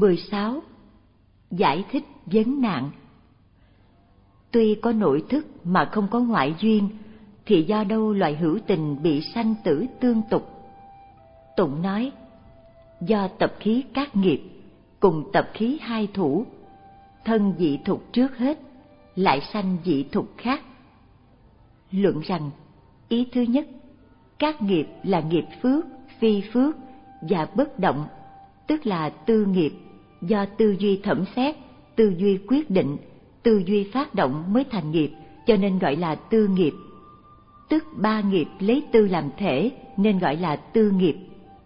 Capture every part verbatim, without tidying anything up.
mười sáu. Giải thích vấn nạn. Tuy có nội thức mà không có ngoại duyên, thì do đâu loài hữu tình bị sanh tử tương tục? Tụng nói, do tập khí các nghiệp cùng tập khí hai thủ, thân dị thục trước hết, lại sanh dị thục khác. Luận rằng, ý thứ nhất, các nghiệp là nghiệp phước, phi phước và bất động, tức là tư nghiệp, do tư duy thẩm xét, tư duy quyết định, tư duy phát động mới thành nghiệp, cho nên gọi là tư nghiệp. Tức ba nghiệp lấy tư làm thể nên gọi là tư nghiệp.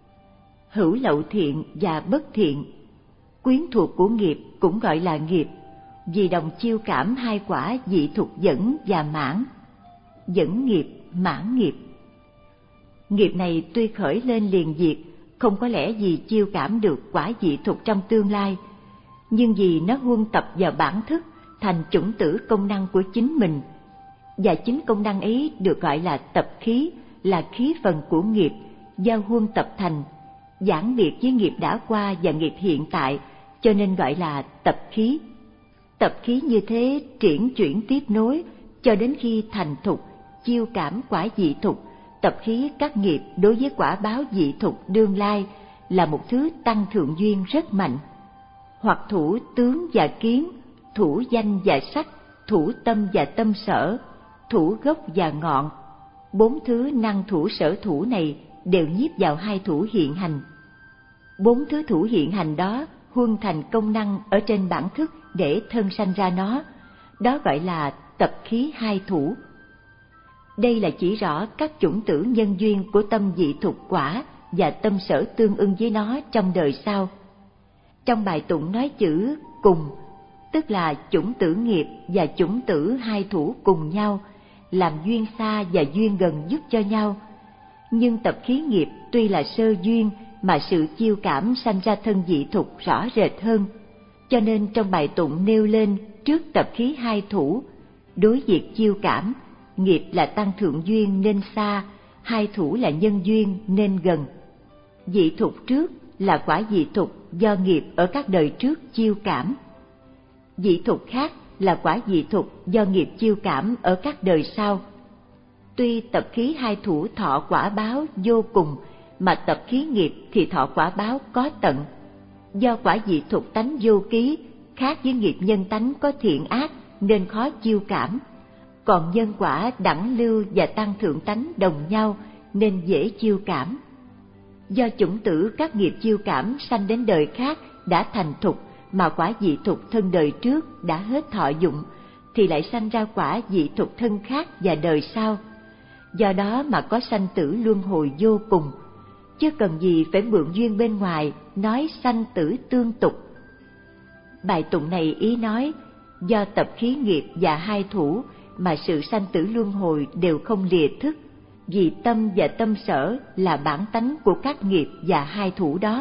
Hữu lậu thiện và bất thiện, quyến thuộc của nghiệp cũng gọi là nghiệp, vì đồng chiêu cảm hai quả dị thục dẫn và mãn. Dẫn nghiệp, mãn nghiệp. Nghiệp này tuy khởi lên liền diệt, không có lẽ gì chiêu cảm được quả dị thục trong tương lai, nhưng vì nó huân tập vào bản thức thành chủng tử công năng của chính mình, và chính công năng ấy được gọi là tập khí, là khí phần của nghiệp do huân tập thành, giảng biệt với nghiệp đã qua và nghiệp hiện tại, cho nên gọi là tập khí. Tập khí như thế triển chuyển tiếp nối cho đến khi thành thục, chiêu cảm quả dị thục. Tập khí các nghiệp đối với quả báo dị thục đương lai là một thứ tăng thượng duyên rất mạnh. Hoặc thủ tướng và kiến, thủ danh và sắc, thủ tâm và tâm sở, thủ gốc và ngọn. Bốn thứ năng thủ sở thủ này đều nhiếp vào hai thủ hiện hành. Bốn thứ thủ hiện hành đó huân thành công năng ở trên bản thức để thân sanh ra nó, đó gọi là tập khí hai thủ. Đây là chỉ rõ các chủng tử nhân duyên của tâm dị thục quả và tâm sở tương ưng với nó trong đời sau. Trong bài tụng nói chữ cùng, tức là chủng tử nghiệp và chủng tử hai thủ cùng nhau, làm duyên xa và duyên gần giúp cho nhau. Nhưng tập khí nghiệp tuy là sơ duyên mà sự chiêu cảm sanh ra thân dị thục rõ rệt hơn, cho nên trong bài tụng nêu lên trước tập khí hai thủ, đối việc chiêu cảm, nghiệp là tăng thượng duyên nên xa, hai thủ là nhân duyên nên gần. Dị thục trước là quả dị thục do nghiệp ở các đời trước chiêu cảm. Dị thục khác là quả dị thục do nghiệp chiêu cảm ở các đời sau. Tuy tập khí hai thủ thọ quả báo vô cùng, mà tập khí nghiệp thì thọ quả báo có tận. Do quả dị thục tánh vô ký, khác với nghiệp nhân tánh có thiện ác nên khó chiêu cảm. Còn nhân quả đẳng lưu và tăng thượng tánh đồng nhau nên dễ chiêu cảm. Do chủng tử các nghiệp chiêu cảm sanh đến đời khác đã thành thục, mà quả dị thục thân đời trước đã hết thọ dụng, thì lại sanh ra quả dị thục thân khác và đời sau. Do đó mà có sanh tử luân hồi vô cùng, chứ cần gì phải mượn duyên bên ngoài nói sanh tử tương tục. Bài tụng này ý nói, do tập khí nghiệp và hai thủ mà sự sanh tử luân hồi đều không lìa thức, vì tâm và tâm sở là bản tánh của các nghiệp và hai thủ đó.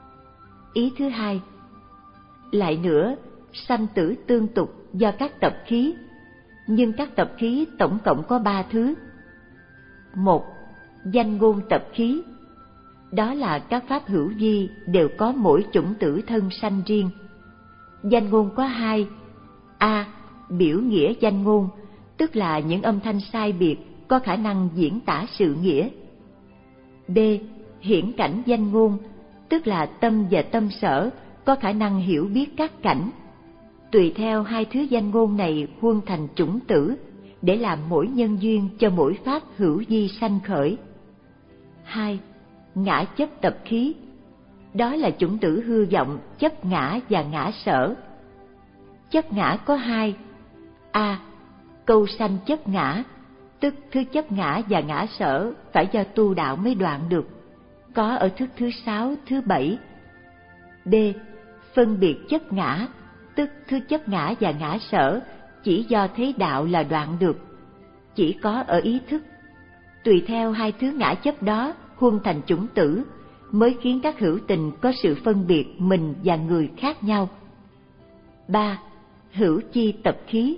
Ý thứ hai, lại nữa, sanh tử tương tục do các tập khí, nhưng các tập khí tổng cộng có ba thứ. Một, danh ngôn tập khí, đó là các pháp hữu vi đều có mỗi chủng tử thân sanh riêng. Danh ngôn có hai: A. Biểu nghĩa danh ngôn, tức là những âm thanh sai biệt có khả năng diễn tả sự nghĩa. B. Hiển cảnh danh ngôn, tức là tâm và tâm sở có khả năng hiểu biết các cảnh. Tùy theo hai thứ danh ngôn này huân thành chủng tử, để làm mỗi nhân duyên cho mỗi pháp hữu vi sanh khởi. Hai. Ngã chấp tập khí, đó là chủng tử hư vọng chấp ngã và ngã sở. Chấp ngã có hai: A. Câu sanh chấp ngã, tức thứ chấp ngã và ngã sở phải do tu đạo mới đoạn được, có ở thức thứ sáu, thứ bảy. B. Phân biệt chấp ngã, tức thứ chấp ngã và ngã sở chỉ do thấy đạo là đoạn được, chỉ có ở ý thức. Tùy theo hai thứ ngã chấp đó huân thành chủng tử, mới khiến các hữu tình có sự phân biệt mình và người khác nhau. Ba. Hữu chi tập khí,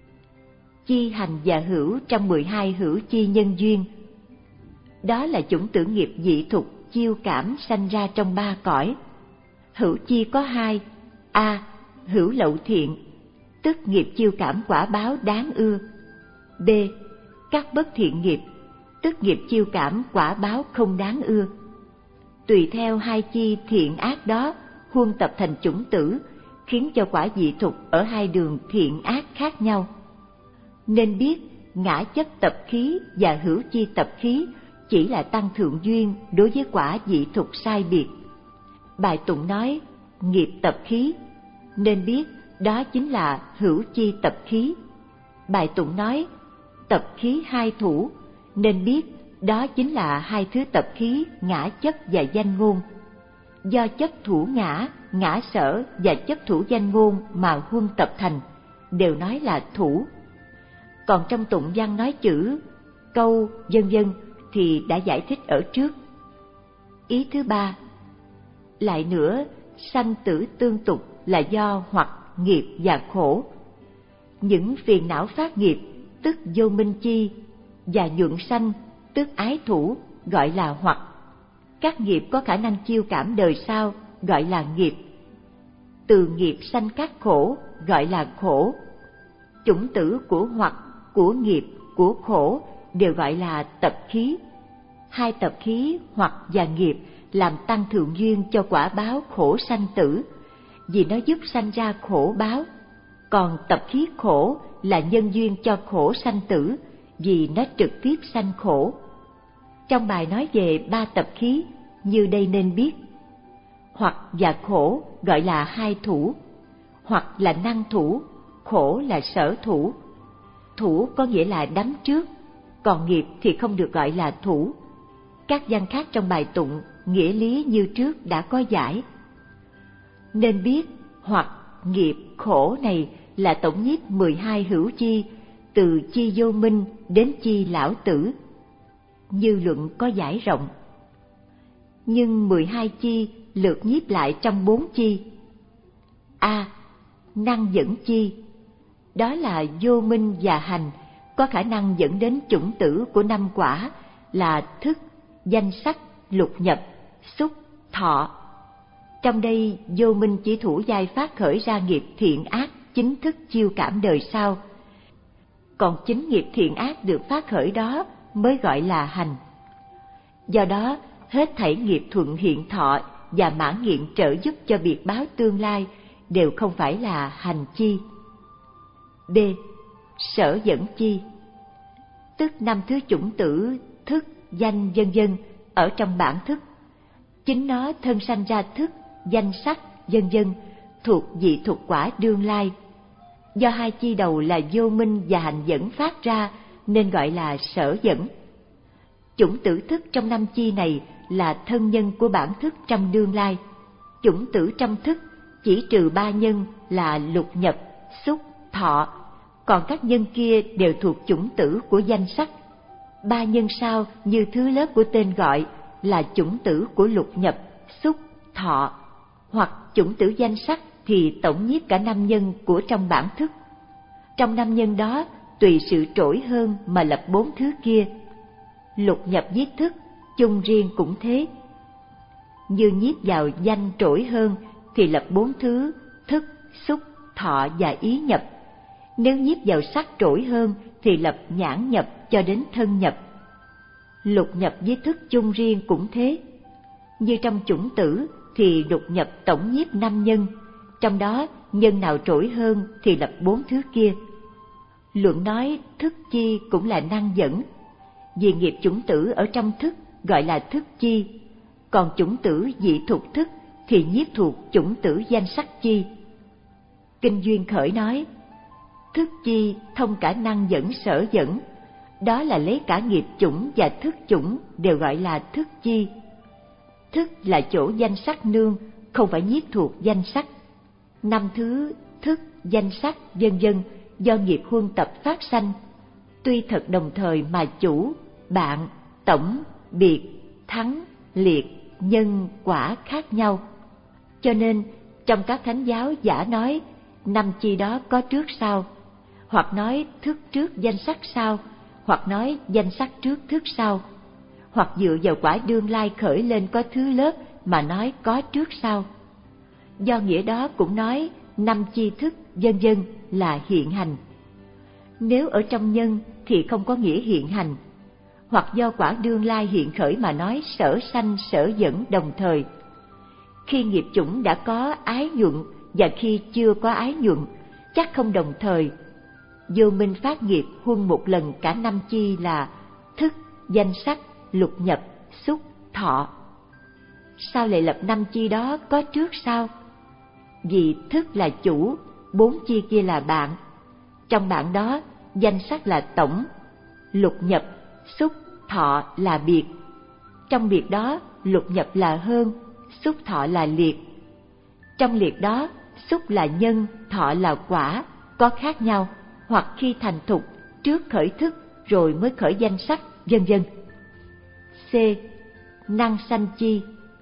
chi hành và hữu trong mười hai hữu chi nhân duyên. Đó là chủng tử nghiệp dị thục chiêu cảm sanh ra trong ba cõi. hữu chi có hai: A. Hữu lậu thiện, tức nghiệp chiêu cảm quả báo đáng ưa. B. Các bất thiện nghiệp, tức nghiệp chiêu cảm quả báo không đáng ưa. Tùy theo hai chi thiện ác đó huân tập thành chủng tử, khiến cho quả dị thục ở hai đường thiện ác khác nhau. Nên biết ngã chấp tập khí và hữu chi tập khí chỉ là tăng thượng duyên đối với quả dị thục sai biệt. Bài tụng nói nghiệp tập khí, nên biết đó chính là hữu chi tập khí. Bài tụng nói tập khí hai thủ, nên biết đó chính là hai thứ tập khí ngã chấp và danh ngôn. Do chấp thủ ngã, ngã sở và chấp thủ danh ngôn mà huân tập thành, đều nói là thủ. Còn trong tụng văn nói chữ, câu, vân vân thì đã giải thích ở trước. Ý thứ ba, lại nữa, sanh tử tương tục là do hoặc nghiệp và khổ. Những phiền não phát nghiệp, tức vô minh chi, và nhuận sanh, tức ái thủ, gọi là hoặc. Các nghiệp có khả năng chiêu cảm đời sau, gọi là nghiệp. Từ nghiệp sanh các khổ, gọi là khổ. Chủng tử của hoặc, của nghiệp, của khổ đều gọi là tập khí. Hai tập khí hoặc và nghiệp làm tăng thượng duyên cho quả báo khổ sanh tử, vì nó giúp sanh ra khổ báo. Còn tập khí khổ là nhân duyên cho khổ sanh tử, vì nó trực tiếp sanh khổ. Trong bài nói về ba tập khí, như đây nên biết. Hoặc và khổ gọi là hai thủ, hoặc là năng thủ, khổ là sở thủ. Thủ có nghĩa là đắm trước, còn nghiệp thì không được gọi là thủ. Các văn khác trong bài tụng, nghĩa lý như trước đã có giải. Nên biết hoặc nghiệp khổ này là tổng nhiếp mười hai hữu chi, từ chi vô minh đến chi lão tử. Như luận có giải rộng. Nhưng mười hai chi lượt nhiếp lại trong bốn chi. A. Năng dẫn chi, đó là vô minh và hành, có khả năng dẫn đến chủng tử của năm quả là thức, danh sắc, lục nhập, xúc, thọ. Trong đây vô minh chỉ thủ giai phát khởi ra nghiệp thiện ác chính thức chiêu cảm đời sau, còn chính nghiệp thiện ác được phát khởi đó mới gọi là hành. Do đó hết thảy nghiệp thuận hiện thọ và mãn nguyện trợ giúp cho biệt báo tương lai đều không phải là hành chi. B. Sở dẫn chi, tức năm thứ chủng tử thức, danh vân vân ở trong bản thức. Chính nó thân sanh ra thức, danh sắc vân vân thuộc dị thuộc quả đương lai. Do hai chi đầu là vô minh và hành dẫn phát ra nên gọi là sở dẫn. Chủng tử thức trong năm chi này là thân nhân của bản thức trong đương lai. Chủng tử trong thức chỉ trừ ba nhân là lục nhập, xúc, thọ, còn các nhân kia đều thuộc chủng tử của danh sắc. Ba nhân sau như thứ lớp của tên gọi là chủng tử của lục nhập, xúc, thọ, hoặc chủng tử danh sắc thì tổng nhiếp cả năm nhân của trong bản thức. Trong năm nhân đó tùy sự trỗi hơn mà lập bốn thứ kia. Lục nhập viết thức, chung riêng cũng thế. Như nhiếp vào danh trỗi hơn thì lập bốn thứ thức, xúc, thọ và ý nhập. Nếu nhiếp vào sắc trỗi hơn thì lập nhãn nhập cho đến thân nhập. Lục nhập với thức chung riêng cũng thế. Như trong chủng tử thì lục nhập tổng nhiếp năm nhân, trong đó nhân nào trỗi hơn thì lập bốn thứ kia. Luận nói thức chi cũng là năng dẫn, vì nghiệp chủng tử ở trong thức gọi là thức chi, còn chủng tử dị thuộc thức thì nhiếp thuộc chủng tử danh sắc chi. Kinh Duyên Khởi nói, thức chi thông cả năng dẫn sở dẫn, đó là lấy cả nghiệp chủng và thức chủng đều gọi là thức chi. Thức là chỗ danh sắc nương, không phải nhiếp thuộc danh sắc. Năm thứ thức, danh sắc, vân vân do nghiệp huân tập phát sanh, tuy thật đồng thời mà chủ, bạn, tổng, biệt, thắng, liệt, nhân, quả khác nhau. Cho nên trong các thánh giáo giả nói năm chi đó có trước sau, hoặc nói thức trước danh sắc sau, hoặc nói danh sắc trước thức sau, hoặc dựa vào quả đương lai khởi lên có thứ lớp mà nói có trước sau. Do nghĩa đó cũng nói năm chi thức vân vân là hiện hành. Nếu ở trong nhân thì không có nghĩa hiện hành, hoặc do quả đương lai hiện khởi mà nói sở sanh sở dẫn đồng thời. Khi nghiệp chủng đã có ái nhuận và khi chưa có ái nhuận, chắc không đồng thời. Vô minh phát nghiệp huân một lần cả năm chi là thức, danh sắc, lục nhập, xúc, thọ. Sao lại lập năm chi đó có trước sau? Vì thức là chủ, bốn chi kia là bạn. Trong bạn đó, danh sắc là tổng, lục nhập, xúc, thọ là biệt. Trong biệt đó, lục nhập là hơn, xúc thọ là liệt. Trong liệt đó, xúc là nhân, thọ là quả, có khác nhau, hoặc khi thành thục, trước khởi thức rồi mới khởi danh sắc, vân vân. C. Năng sanh chi.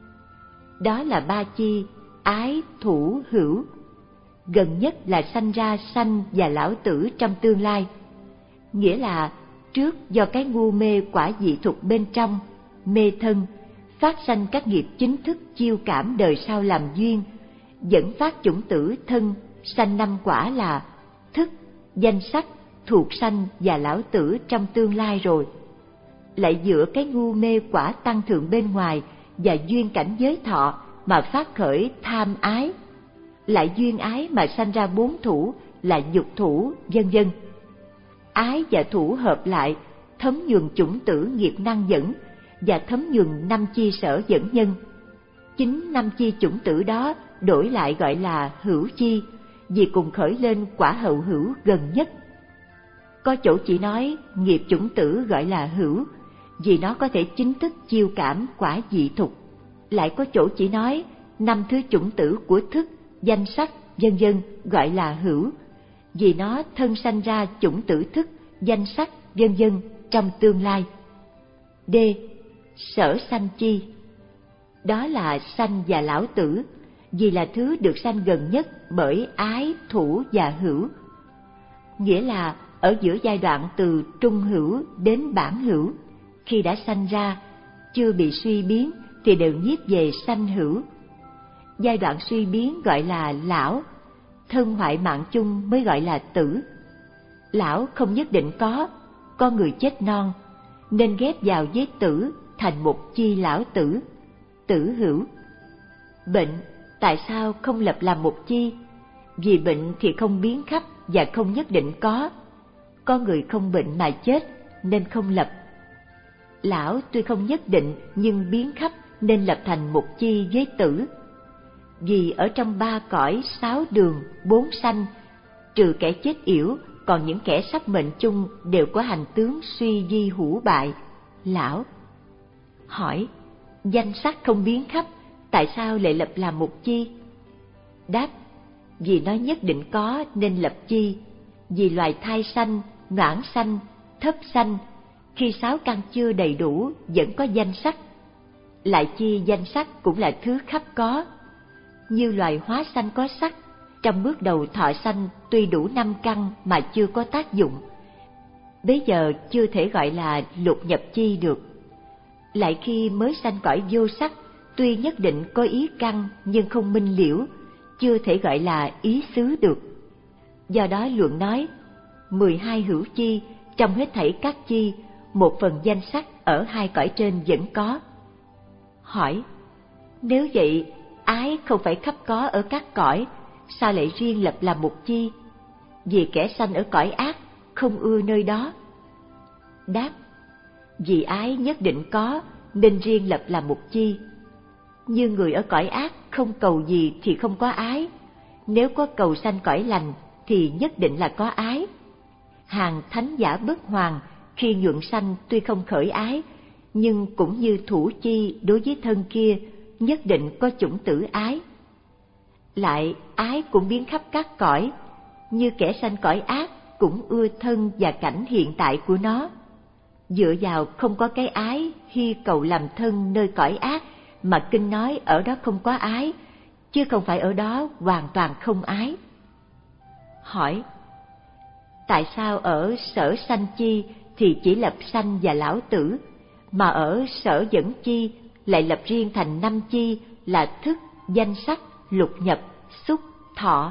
Đó là ba chi ái, thủ, hữu. Gần nhất là sanh ra sanh và lão tử trong tương lai. Nghĩa là trước do cái ngu mê quả dị thục bên trong, mê thân, phát sanh các nghiệp chính thức chiêu cảm đời sau làm duyên, dẫn phát chủng tử thân, sanh năm quả là thức, danh sắc, thuộc sanh và lão tử trong tương lai rồi. Lại dựa cái ngu mê quả tăng thượng bên ngoài và duyên cảnh giới thọ mà phát khởi tham ái, lại duyên ái mà sanh ra bốn thủ là dục thủ, vân vân. Ái và thủ hợp lại thấm nhuần chủng tử nghiệp năng dẫn và thấm nhuần năm chi sở dẫn nhân. Chính năm chi chủng tử đó đổi lại gọi là hữu chi, vì cùng khởi lên quả hậu hữu gần nhất. Có chỗ chỉ nói nghiệp chủng tử gọi là hữu, vì nó có thể chính thức chiêu cảm quả dị thục. Lại có chỗ chỉ nói năm thứ chủng tử của thức, danh sắc, vân vân gọi là hữu, vì nó thân sanh ra chủng tử thức, danh sắc, vân vân trong tương lai. D. Sở sanh chi. Đó là sanh và lão tử, vì là thứ được sanh gần nhất bởi ái, thủ và hữu. Nghĩa là ở giữa giai đoạn từ trung hữu đến bản hữu, khi đã sanh ra, chưa bị suy biến thì đều nhiếp về sanh hữu. Giai đoạn suy biến gọi là lão, thân hoại mạng chung mới gọi là tử. Lão không nhất định có, con người chết non, nên ghép vào với tử thành một chi lão tử, tử hữu. Bệnh, tại sao không lập làm một chi? Vì bệnh thì không biến khắp và không nhất định có. Con người không bệnh mà chết, nên không lập. Lão tuy không nhất định nhưng biến khắp nên lập thành một chi với tử. Vì ở trong ba cõi, sáu đường, bốn sanh, trừ kẻ chết yểu, còn những kẻ sắp mệnh chung đều có hành tướng suy di hủ bại, lão. Hỏi, danh sắc không biến khắp, tại sao lại lập làm một chi? Đáp, vì nó nhất định có nên lập chi, vì loài thai sanh, noãn sanh, thấp sanh, khi sáu căn chưa đầy đủ vẫn có danh sắc. Lại chi danh sắc cũng là thứ khắp có. Như loài hóa sanh có sắc, trong bước đầu thọ sanh tuy đủ năm căn mà chưa có tác dụng, bấy giờ chưa thể gọi là lục nhập chi được. Lại khi mới sanh cõi vô sắc, tuy nhất định có ý căn nhưng không minh liễu, chưa thể gọi là ý xứ được. Do đó luận nói, mười hai hữu chi, trong hết thảy các chi, một phần danh sắc ở hai cõi trên vẫn có. Hỏi, nếu vậy, ái không phải khắp có ở các cõi, sao lại riêng lập làm một chi? Vì kẻ sanh ở cõi ác, không ưa nơi đó. Đáp, vì ái nhất định có, nên riêng lập làm một chi. Như người ở cõi ác không cầu gì thì không có ái, nếu có cầu sanh cõi lành thì nhất định là có ái. Hàng thánh giả bất hoàng khi nhuận sanh tuy không khởi ái, nhưng cũng như thủ chi đối với thân kia, nhất định có chủng tử ái. Lại ái cũng biến khắp các cõi, như kẻ sanh cõi ác cũng ưa thân và cảnh hiện tại của nó. Dựa vào không có cái ái hy cầu làm thân nơi cõi ác mà kinh nói ở đó không có ái, chứ không phải ở đó hoàn toàn không ái. Hỏi, tại sao ở sở sanh chi thì chỉ lập sanh và lão tử, mà ở sở dẫn chi lại lập riêng thành năm chi là thức, danh sắc, lục nhập, xúc, thọ.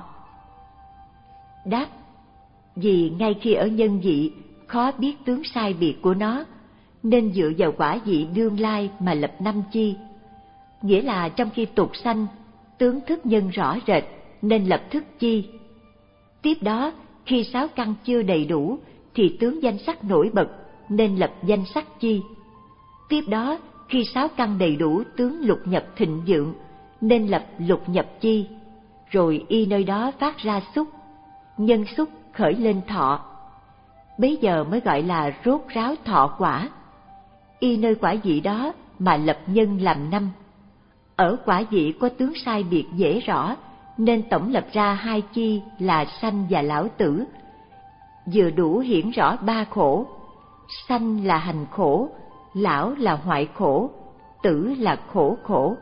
Đáp: vì ngay khi ở nhân vị khó biết tướng sai biệt của nó, nên dựa vào quả vị đương lai mà lập năm chi. Nghĩa là trong khi tục sanh, tướng thức nhân rõ rệt nên lập thức chi. Tiếp đó, khi sáu căn chưa đầy đủ thì tướng danh sắc nổi bật nên lập danh sắc chi. Tiếp đó, khi sáu căn đầy đủ tướng lục nhập thịnh vượng nên lập lục nhập chi. Rồi y nơi đó phát ra xúc, nhân xúc khởi lên thọ. Bấy giờ mới gọi là rốt ráo thọ quả. Y nơi quả vị đó mà lập nhân làm năm. Ở quả vị có tướng sai biệt dễ rõ, nên tổng lập ra hai chi là sanh và lão tử, vừa đủ hiển rõ ba khổ. Sanh là hành khổ, lão là hoại khổ, tử là khổ khổ.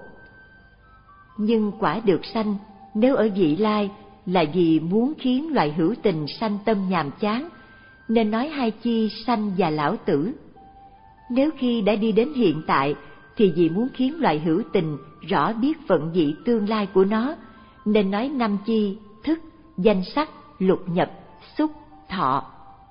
Nhưng quả được sanh nếu ở vị lai là vì muốn khiến loài hữu tình sanh tâm nhàm chán, nên nói hai chi sanh và lão tử. Nếu khi đã đi đến hiện tại thì vì muốn khiến loài hữu tình rõ biết vận vị tương lai của nó, nên nói năm chi thức, danh sắc, lục nhập, xúc, thọ.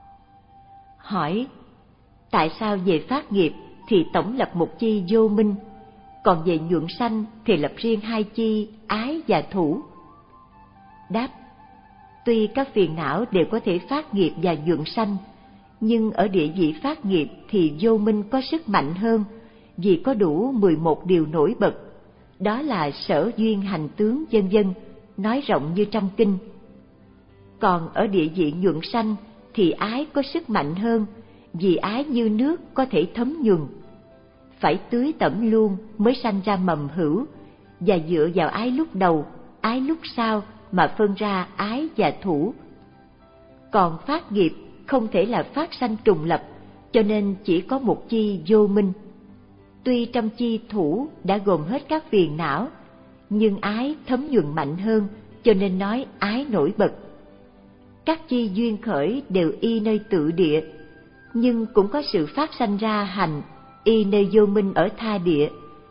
Hỏi: tại sao về phát nghiệp thì tổng lập một chi vô minh, còn về nhuận sanh thì lập riêng hai chi ái và thủ? Đáp: tuy các phiền não đều có thể phát nghiệp và nhuận sanh, nhưng ở địa vị phát nghiệp thì vô minh có sức mạnh hơn, vì có đủ mười một điều nổi bật, đó là sở duyên hành tướng vân vân, nói rộng như trong kinh. Còn ở địa vị nhuận sanh thì ái có sức mạnh hơn, vì ái như nước có thể thấm nhuần. Phải tưới tẩm luôn mới sanh ra mầm hữu, và dựa vào ái lúc đầu, ái lúc sau mà phân ra ái và thủ. Còn phát nghiệp không thể là phát sanh trùng lập, cho nên chỉ có một chi vô minh. Tuy trong chi thủ đã gồm hết các phiền não, nhưng ái thấm nhuần mạnh hơn, cho nên nói ái nổi bật. Các chi duyên khởi đều y nơi tự địa, nhưng cũng có sự phát sanh ra hành y nơi vô minh ở tha địa.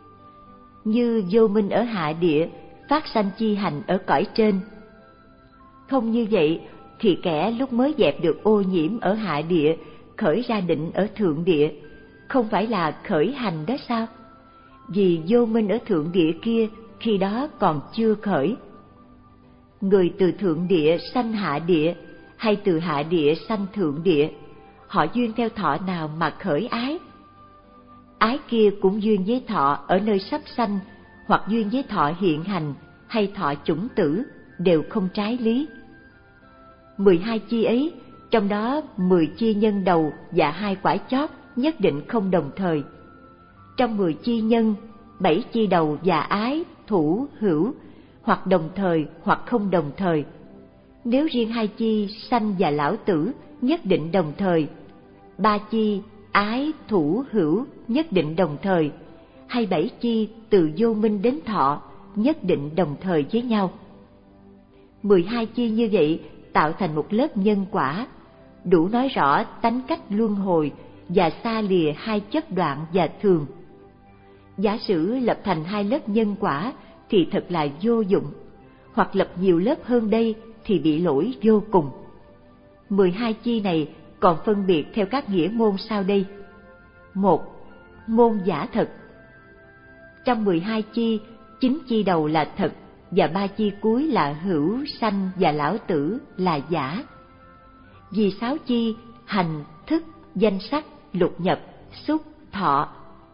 Như vô minh ở hạ địa phát sanh chi hành ở cõi trên. Không như vậy thì kẻ lúc mới dẹp được ô nhiễm ở hạ địa khởi ra định ở thượng địa, không phải là khởi hành đó sao? Vì vô minh ở thượng địa kia khi đó còn chưa khởi. Người từ thượng địa sanh hạ địa, hay từ hạ địa sanh thượng địa, họ duyên theo thọ nào mà khởi ái? Ái kia cũng duyên với thọ ở nơi sắp sanh, hoặc duyên với thọ hiện hành hay thọ chủng tử, đều không trái lý. Mười hai chi ấy, trong đó mười chi nhân đầu và hai quả chót nhất định không đồng thời. Trong mười chi nhân, bảy chi đầu và ái, thủ, hữu, hoặc đồng thời hoặc không đồng thời. Nếu riêng hai chi sanh và lão tử nhất định đồng thời, ba chi ái, thủ, hữu nhất định đồng thời, hay bảy chi từ vô minh đến thọ nhất định đồng thời với nhau. Mười hai chi như vậy tạo thành một lớp nhân quả, đủ nói rõ tánh cách luân hồi và xa lìa hai chấp đoạn và thường. Giả sử lập thành hai lớp nhân quả thì thật là vô dụng, hoặc lập nhiều lớp hơn đây thì bị lỗi vô cùng. Mười hai chi này còn phân biệt theo các nghĩa môn sau đây. Một, môn giả thật. Trong mười hai chi, chín chi đầu là thật và ba chi cuối là hữu, sanh và lão tử là giả. Vì sáu chi hành, thức, danh sắc, lục nhập, xúc, thọ,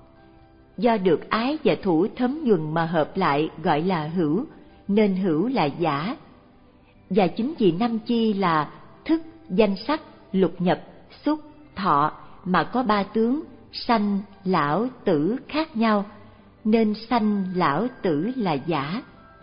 do được ái và thủ thấm nhuần mà hợp lại gọi là hữu, nên hữu là giả. Và chính vì năm chi là thức, danh sắc, lục nhập, xúc, thọ mà có ba tướng sanh, lão, tử khác nhau, nên sanh, lão, tử là giả.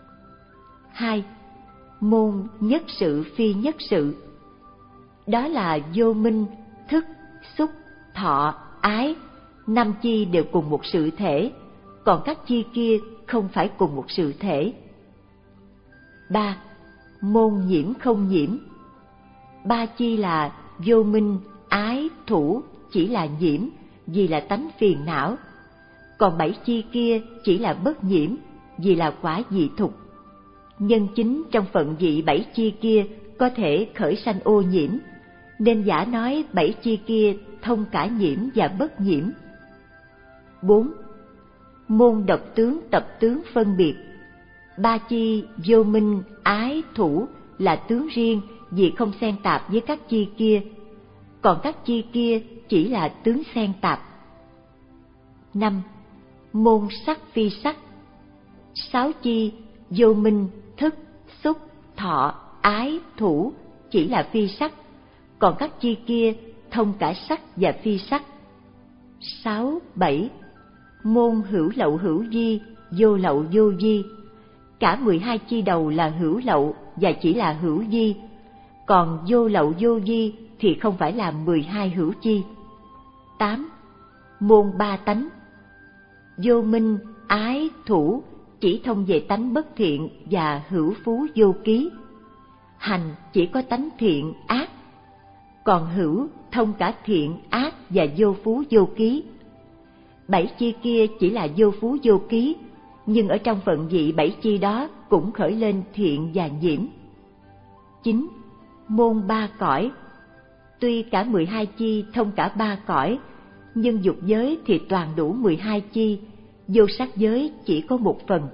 Hai, môn nhất sự phi nhất sự. Đó là vô minh, thức, xúc, thọ, ái, năm chi đều cùng một sự thể, còn các chi kia không phải cùng một sự thể. Ba, môn nhiễm không nhiễm. Ba chi là vô minh, ái, thủ chỉ là nhiễm, vì là tánh phiền não, còn bảy chi kia chỉ là bất nhiễm, vì là quả dị thục. Nhân chính trong phận vị bảy chi kia có thể khởi sanh ô nhiễm, nên giả nói bảy chi kia thông cả nhiễm và bất nhiễm. Bốn. Môn độc tướng tập tướng phân biệt. Ba chi vô minh, ái, thủ là tướng riêng vì không xen tạp với các chi kia, còn các chi kia chỉ là tướng xen tạp. Năm. Môn sắc phi sắc. Sáu chi vô minh, thức, xúc, thọ, ái, thủ chỉ là phi sắc, còn các chi kia thông cả sắc và phi sắc. Sáu, bảy. Môn hữu lậu hữu vi, vô lậu vô vi. Cả mười hai chi đầu là hữu lậu và chỉ là hữu vi, còn vô lậu vô vi thì không phải là mười hai hữu chi. Tám. Môn ba tánh. Vô minh, ái, thủ chỉ thông về tánh bất thiện và hữu phú vô ký. Hành chỉ có tánh thiện, ác, còn hữu thông cả thiện, ác và vô phú vô ký. Bảy chi kia chỉ là vô phú vô ký, nhưng ở trong phận vị bảy chi đó cũng khởi lên thiện và nhiễm. Chín. Môn ba cõi. Tuy cả mười hai chi thông cả ba cõi, nhưng dục giới thì toàn đủ mười hai chi, vô sắc giới chỉ có một phần.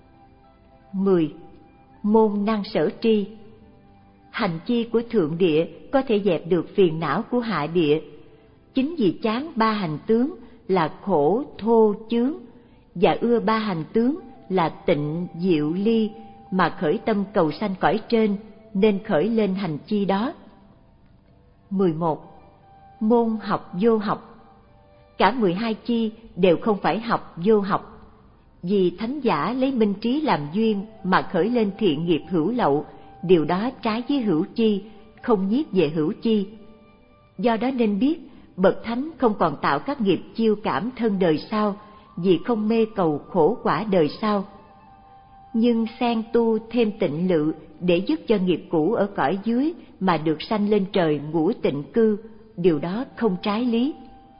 Mười. Môn năng sở tri. Hành chi của thượng địa có thể dẹp được phiền não của hạ địa. Chính vì chán ba hành tướng là khổ, thô, chướng, và ưa ba hành tướng là tịnh, diệu, ly mà khởi tâm cầu sanh cõi trên, nên khởi lên hành chi đó. Mười một. Môn học vô học. Cả mười hai chi đều không phải học vô học, vì thánh giả lấy minh trí làm duyên mà khởi lên thiện nghiệp hữu lậu, điều đó trái với hữu chi, không nhiếp về hữu chi. Do đó nên biết, bậc thánh không còn tạo các nghiệp chiêu cảm thân đời sau, vì không mê cầu khổ quả đời sau. Nhưng xen tu thêm tịnh lự để giúp cho nghiệp cũ ở cõi dưới mà được sanh lên trời ngũ tịnh cư, điều đó không trái lý.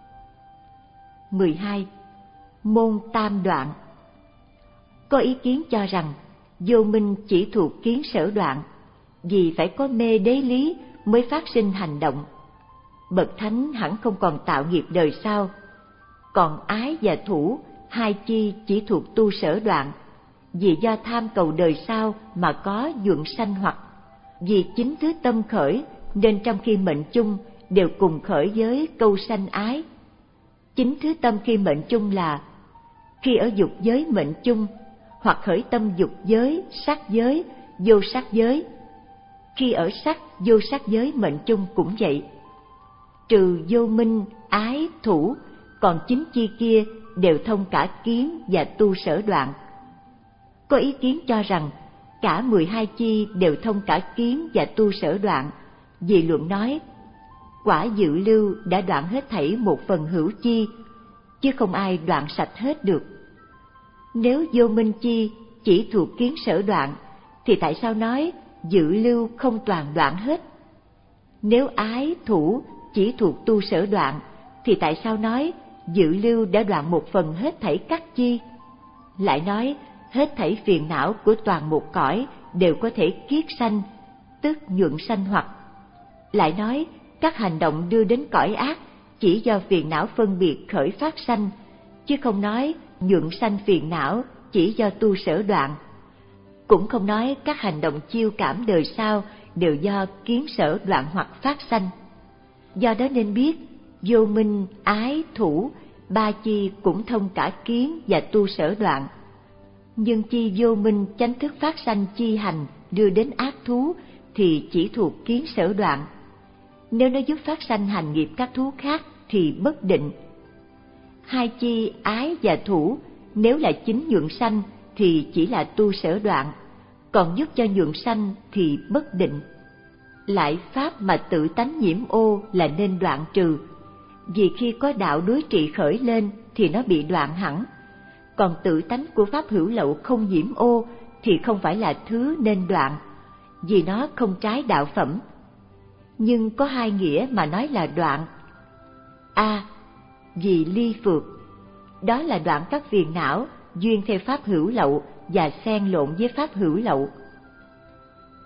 Mười hai. Môn tam đoạn. Có ý kiến cho rằng vô minh chỉ thuộc kiến sở đoạn, vì phải có mê đế lý mới phát sinh hành động. Bậc thánh hẳn không còn tạo nghiệp đời sau. Còn ái và thủ, hai chi chỉ thuộc tu sở đoạn, vì do tham cầu đời sau mà có nhuận sanh hoặc. Vì chính thứ tâm khởi nên trong khi mệnh chung đều cùng khởi với câu sanh ái. Chính thứ tâm khi mệnh chung là khi ở dục giới mệnh chung, hoặc khởi tâm dục giới, sắc giới, vô sắc giới. Khi ở sắc, vô sắc giới mệnh chung cũng vậy. Trừ vô minh, ái, thủ, còn chính chi kia đều thông cả kiến và tu sở đoạn. Có ý kiến cho rằng cả mười hai chi đều thông cả kiến và tu sở đoạn, vì luận nói quả dự lưu đã đoạn hết thảy một phần hữu chi, chứ không ai đoạn sạch hết được. Nếu vô minh chi chỉ thuộc kiến sở đoạn, thì tại sao nói dự lưu không toàn đoạn hết? Nếu ái, thủ chỉ thuộc tu sở đoạn, thì tại sao nói dự lưu đã đoạn một phần hết thảy các chi? Lại nói hết thảy phiền não của toàn một cõi đều có thể kiết sanh, tức nhuận sanh hoặc. Lại nói các hành động đưa đến cõi ác chỉ do phiền não phân biệt khởi phát sanh, chứ không nói nhuận sanh phiền não chỉ do tu sở đoạn. Cũng không nói các hành động chiêu cảm đời sau đều do kiến sở đoạn hoặc phát sanh. Do đó nên biết, vô minh, ái, thủ, ba chi cũng thông cả kiến và tu sở đoạn. Nhưng chi vô minh chánh thức phát sanh chi hành đưa đến ác thú thì chỉ thuộc kiến sở đoạn. Nếu nó giúp phát sanh hành nghiệp các thú khác thì bất định. Hai chi ái và thủ nếu là chính nhuận sanh thì chỉ là tu sở đoạn, còn giúp cho nhuận sanh thì bất định. Lại pháp mà tự tánh nhiễm ô là nên đoạn trừ, vì khi có đạo đối trị khởi lên thì nó bị đoạn hẳn. Còn tự tánh của pháp hữu lậu không nhiễm ô thì không phải là thứ nên đoạn, vì nó không trái đạo phẩm. Nhưng có hai nghĩa mà nói là đoạn. A. Vì ly phược, đó là đoạn các phiền não duyên theo pháp hữu lậu và xen lộn với pháp hữu lậu.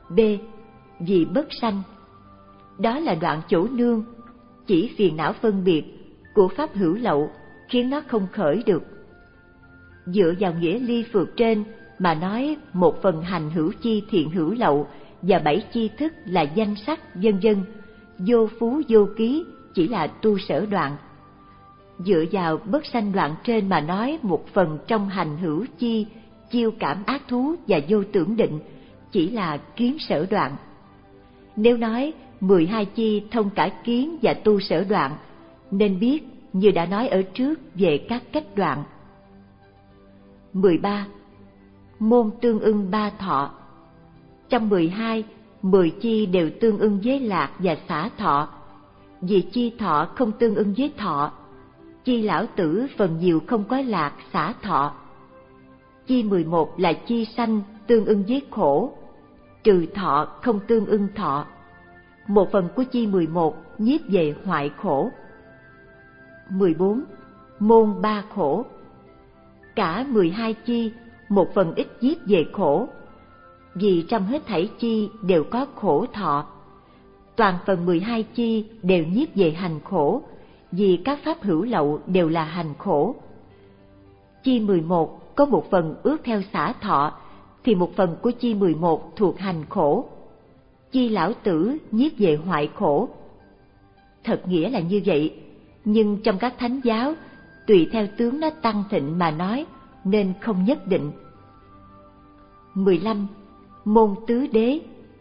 B. Vì bất sanh. Đó là đoạn chỗ nương, chỉ phiền não phân biệt của pháp hữu lậu khiến nó không khởi được. Dựa vào nghĩa ly phược trên mà nói một phần hành hữu chi thiện hữu lậu và bảy chi thức là danh sắc vân vân, vô phú vô ký chỉ là tu sở đoạn. Dựa vào bất sanh đoạn trên mà nói một phần trong hành hữu chi chiêu cảm ác thú và vô tưởng định chỉ là kiến sở đoạn. Nếu nói mười hai chi thông cả kiến và tu sở đoạn, nên biết như đã nói ở trước về các cách đoạn. mười ba. Môn tương ưng ba thọ. Trong mười hai, mười chi đều tương ưng với lạc và xả thọ. Vì chi thọ không tương ưng với thọ, chi lão tử phần nhiều không có lạc xả thọ. Chi mười một là chi sanh tương ưng với khổ, trừ thọ không tương ưng thọ. Một phần của chi mười một nhiếp về hoại khổ. mười bốn. Môn ba khổ. Cả mười hai chi, một phần ít nhiếp về khổ, vì trong hết thảy chi đều có khổ thọ. Toàn phần mười hai chi đều nhiếp về hành khổ, vì các pháp hữu lậu đều là hành khổ. Chi mười một có một phần ước theo xả thọ, thì một phần của chi mười một thuộc hành khổ. Chi lão tử nhiếp về hoại khổ. Thật nghĩa là như vậy, nhưng trong các thánh giáo, tùy theo tướng nó tăng thịnh mà nói, nên không nhất định. mười lăm. Môn tứ đế.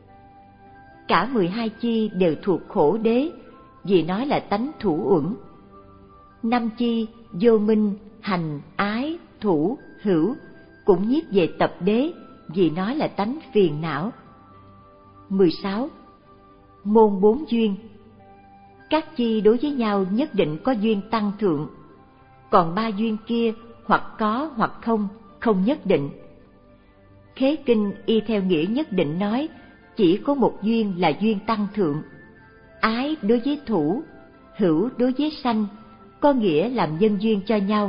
Cả mười hai chi đều thuộc khổ đế, vì nói là tánh thủ uẩn. Năm chi vô minh, hành, ái, thủ, hữu cũng nhiếp về tập đế, vì nói là tánh phiền não. mười sáu. Môn bốn duyên. Các chi đối với nhau nhất định có duyên tăng thượng, còn ba duyên kia hoặc có hoặc không, không nhất định. Khế kinh y theo nghĩa nhất định nói chỉ có một duyên là duyên tăng thượng. Ái đối với thủ, hữu đối với sanh, có nghĩa làm nhân duyên cho nhau.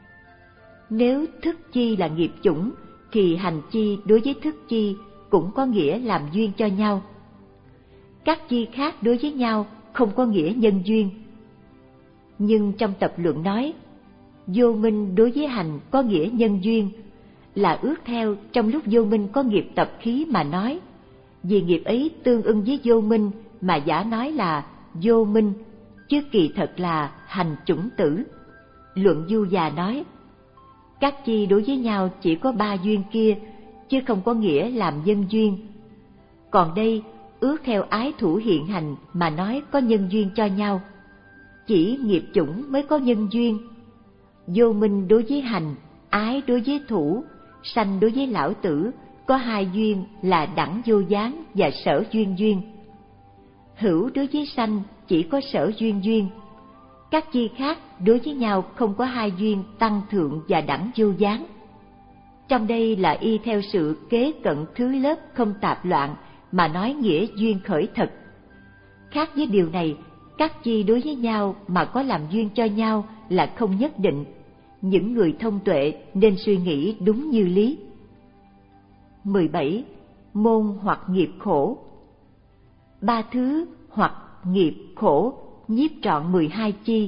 Nếu thức chi là nghiệp chủng, thì hành chi đối với thức chi cũng có nghĩa làm duyên cho nhau. Các chi khác đối với nhau không có nghĩa nhân duyên. Nhưng trong tập luận nói, vô minh đối với hành có nghĩa nhân duyên, là ước theo trong lúc vô minh có nghiệp tập khí mà nói, vì nghiệp ấy tương ưng với vô minh mà giả nói là vô minh, chứ kỳ thật là hành chủng tử. Luận Du Già nói, các chi đối với nhau chỉ có ba duyên kia, chứ không có nghĩa làm nhân duyên. Còn đây ước theo ái thủ hiện hành mà nói có nhân duyên cho nhau, chỉ nghiệp chủng mới có nhân duyên. Vô minh đối với hành, ái đối với thủ, sanh đối với lão tử có hai duyên là đẳng vô gián và sở duyên duyên. Hữu đối với sanh chỉ có sở duyên duyên. Các chi khác đối với nhau không có hai duyên tăng thượng và đẳng vô gián. Trong đây là y theo sự kế cận thứ lớp không tạp loạn mà nói nghĩa duyên khởi thật. Khác với điều này, các chi đối với nhau mà có làm duyên cho nhau là không nhất định. Những người thông tuệ nên suy nghĩ đúng như lý. mười bảy. Môn hoặc nghiệp khổ. Ba thứ hoặc nghiệp khổ nhiếp trọn mười hai chi.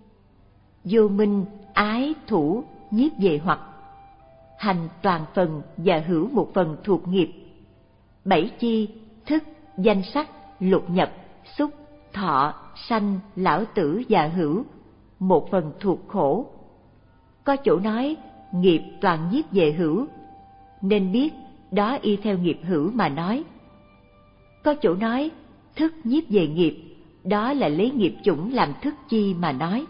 Vô minh, ái, thủ nhiếp về hoặc. Hành toàn phần và hữu một phần thuộc nghiệp. Bảy chi, thức, danh sắc, lục nhập, xúc, thọ, sanh, lão tử và hữu, một phần thuộc khổ. Có chỗ nói nghiệp toàn nhiếp về hữu, nên biết đó y theo nghiệp hữu mà nói. Có chỗ nói thức nhiếp về nghiệp, đó là lấy nghiệp chủng làm thức chi mà nói.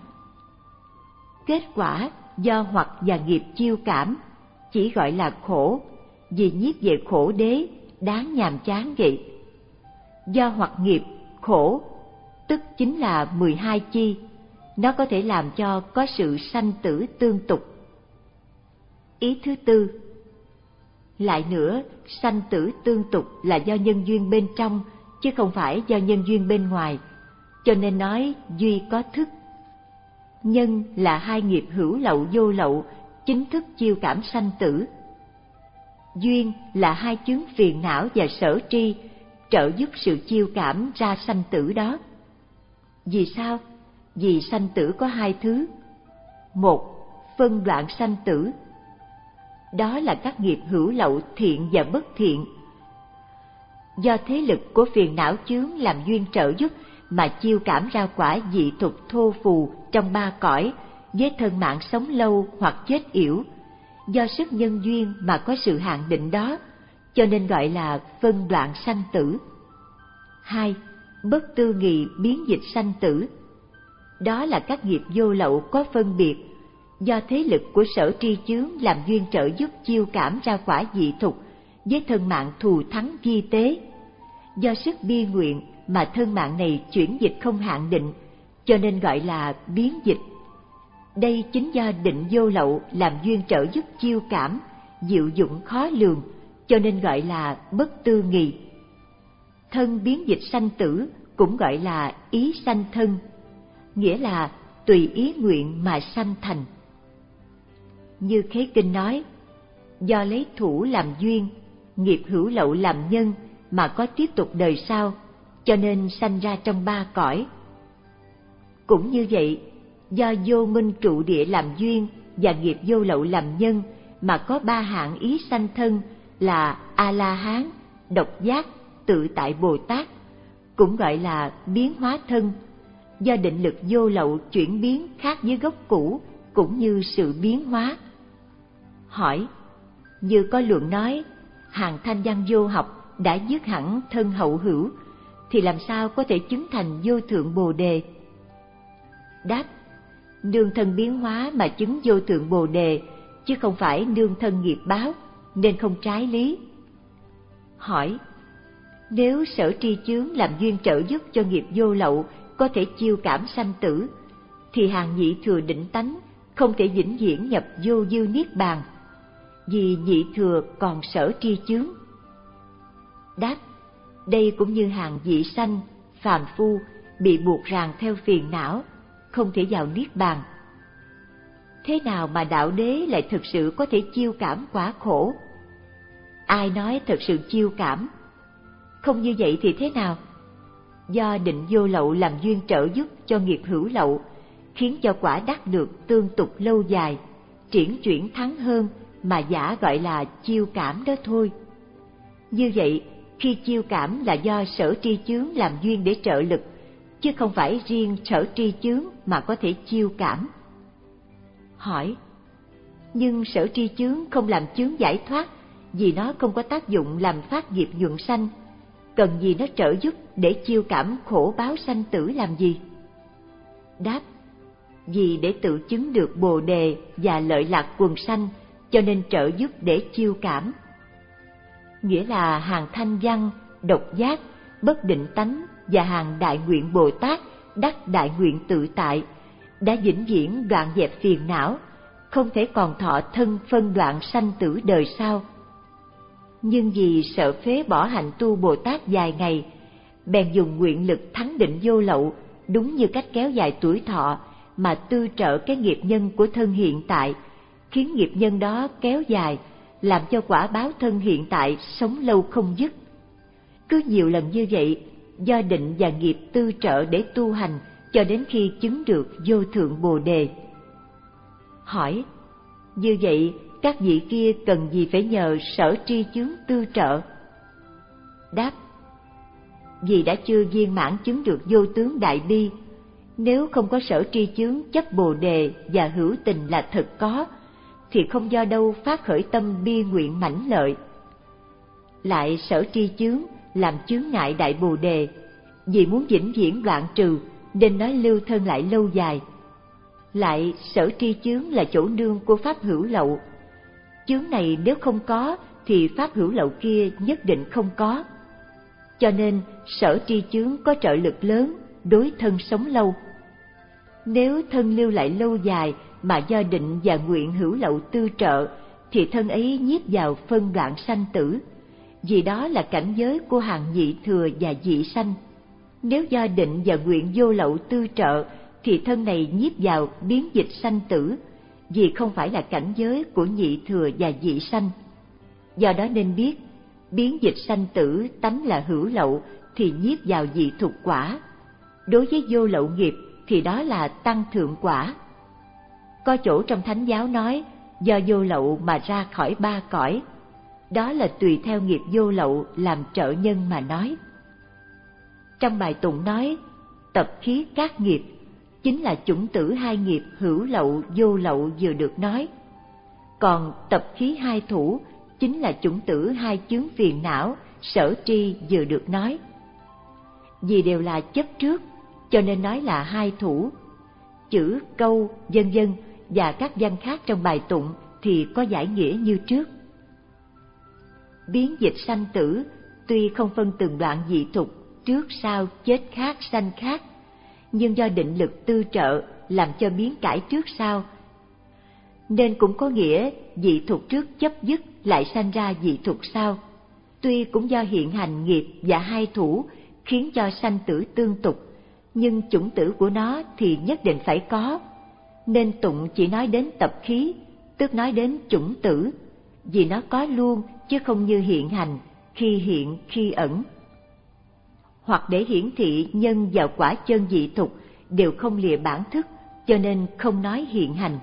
Kết quả do hoặc và nghiệp chiêu cảm chỉ gọi là khổ, vì nhiếp về khổ đế đáng nhàm chán vậy. Do hoặc nghiệp khổ tức chính là mười hai chi, nó có thể làm cho có sự sanh tử tương tục. Ý thứ tư. Lại nữa, sanh tử tương tục là do nhân duyên bên trong, chứ không phải do nhân duyên bên ngoài, cho nên nói duy có thức. Nhân là hai nghiệp hữu lậu vô lậu, chính thức chiêu cảm sanh tử. duyên là hai chướng phiền não và sở tri, trợ giúp sự chiêu cảm ra sanh tử đó. Vì sao? Vì sanh tử có hai thứ. Một, phân đoạn sanh tử. Đó là các nghiệp hữu lậu thiện và bất thiện. Do thế lực của phiền não chướng làm duyên trợ giúp mà chiêu cảm ra quả dị thục thô phù trong ba cõi, với thân mạng sống lâu hoặc chết yểu. Do sức nhân duyên mà có sự hạn định đó, cho nên gọi là phân đoạn sanh tử. Hai, bất tư nghị biến dịch sanh tử. Đó là các nghiệp vô lậu có phân biệt, do thế lực của sở tri chướng làm duyên trợ giúp chiêu cảm ra quả dị thục với thân mạng thù thắng vi tế. Do sức bi nguyện mà thân mạng này chuyển dịch không hạn định, cho nên gọi là biến dịch. Đây chính do định vô lậu làm duyên trợ giúp chiêu cảm, diệu dụng khó lường, cho nên gọi là bất tư nghị. Thân biến dịch sanh tử cũng gọi là ý sanh thân, nghĩa là tùy ý nguyện mà sanh thành. Như Khế Kinh nói, do lấy thủ làm duyên, nghiệp hữu lậu làm nhân mà có tiếp tục đời sau, cho nên sanh ra trong ba cõi. Cũng như vậy, do vô minh trụ địa làm duyên và nghiệp vô lậu làm nhân mà có ba hạng ý sanh thân là A-la-hán, độc giác, tự tại Bồ Tát, cũng gọi là biến hóa thân. Do định lực vô lậu chuyển biến khác với gốc cũ, cũng như sự biến hóa. Hỏi, như có luận nói, hàng thanh văn vô học đã dứt hẳn thân hậu hữu, thì làm sao có thể chứng thành vô thượng Bồ Đề? Đáp, nương thân biến hóa mà chứng vô thượng Bồ Đề, chứ không phải nương thân nghiệp báo, nên không trái lý. Hỏi, nếu sở tri chướng làm duyên trợ giúp cho nghiệp vô lậu có thể chiêu cảm sanh tử, thì hàng nhị thừa định tánh không thể vĩnh viễn nhập vô dư niết bàn, vì nhị thừa còn sở tri chướng. Đáp, đây cũng như hàng dị sanh, phàm phu bị buộc ràng theo phiền não, không thể vào niết bàn. Thế nào mà đạo đế lại thực sự có thể chiêu cảm quả khổ? Ai nói thật sự chiêu cảm? Không như vậy thì thế nào? Do định vô lậu làm duyên trợ giúp cho nghiệp hữu lậu, khiến cho quả đắc được tương tục lâu dài, triển chuyển thắng hơn, mà giả gọi là chiêu cảm đó thôi. Như vậy, khi chiêu cảm là do sở tri chướng làm duyên để trợ lực, chứ không phải riêng sở tri chướng mà có thể chiêu cảm. Hỏi, nhưng sở tri chướng không làm chướng giải thoát, vì nó không có tác dụng làm phát nghiệp nhuận sanh, cần gì nó trợ giúp để chiêu cảm khổ báo sanh tử làm gì? Đáp, vì để tự chứng được Bồ Đề và lợi lạc quần sanh, cho nên trợ giúp để chiêu cảm. Nghĩa là hàng thanh văn, độc giác, bất định tánh và hàng đại nguyện Bồ Tát đắc đại nguyện tự tại, đã vĩnh viễn đoạn dẹp phiền não, không thể còn thọ thân phân đoạn sanh tử đời sau. Nhưng vì sợ phế bỏ hạnh tu Bồ Tát dài ngày, bèn dùng nguyện lực thắng định vô lậu, đúng như cách kéo dài tuổi thọ mà tư trợ cái nghiệp nhân của thân hiện tại, khiến nghiệp nhân đó kéo dài, làm cho quả báo thân hiện tại sống lâu không dứt. Cứ nhiều lần như vậy, do định và nghiệp tư trợ để tu hành cho đến khi chứng được vô thượng Bồ Đề. Hỏi, như vậy các vị kia cần gì phải nhờ sở tri chướng tư trợ? Đáp, vì đã chưa viên mãn chứng được vô tướng đại bi, nếu không có sở tri chướng chấp Bồ Đề và hữu tình là thật có, thì không do đâu phát khởi tâm bi nguyện mãnh lợi. Lại sở tri chướng làm chướng ngại đại Bồ Đề, vì muốn vĩnh viễn đoạn trừ nên nói lưu thân lại lâu dài. Lại sở tri chướng là chỗ nương của pháp hữu lậu, chướng này nếu không có thì pháp hữu lậu kia nhất định không có. Cho nên sở tri chướng có trợ lực lớn đối thân sống lâu. Nếu thân lưu lại lâu dài mà do định và nguyện hữu lậu tư trợ, thì thân ấy nhiếp vào phân đoạn sanh tử, vì đó là cảnh giới của hàng nhị thừa và dị sanh. Nếu do định và nguyện vô lậu tư trợ, thì thân này nhiếp vào biến dịch sanh tử, vì không phải là cảnh giới của nhị thừa và dị sanh. Do đó nên biết, biến dịch sanh tử tánh là hữu lậu thì nhiếp vào dị thục quả. Đối với vô lậu nghiệp thì đó là tăng thượng quả. Có chỗ trong Thánh giáo nói do vô lậu mà ra khỏi ba cõi. Đó là tùy theo nghiệp vô lậu làm trợ nhân mà nói. Trong bài tụng nói tập khí các nghiệp chính là chủng tử hai nghiệp hữu lậu vô lậu vừa được nói. Còn tập khí hai thủ chính là chủng tử hai chướng phiền não sở tri vừa được nói. Vì đều là chấp trước cho nên nói là hai thủ. Chữ câu vân vân và các văn khác trong bài tụng thì có giải nghĩa như trước. Biến dịch sanh tử tuy không phân từng đoạn dị thục trước sau chết khác sanh khác, nhưng do định lực tư trợ làm cho biến cải trước sau, nên cũng có nghĩa dị thục trước chấp dứt lại sanh ra dị thục sau. Tuy cũng do hiện hành nghiệp và hai thủ khiến cho sanh tử tương tục, nhưng chủng tử của nó thì nhất định phải có, nên tụng chỉ nói đến tập khí, tức nói đến chủng tử, vì nó có luôn chứ không như hiện hành, khi hiện khi ẩn. Hoặc để hiển thị nhân và quả chân dị thục đều không lìa bản thức, cho nên không nói hiện hành.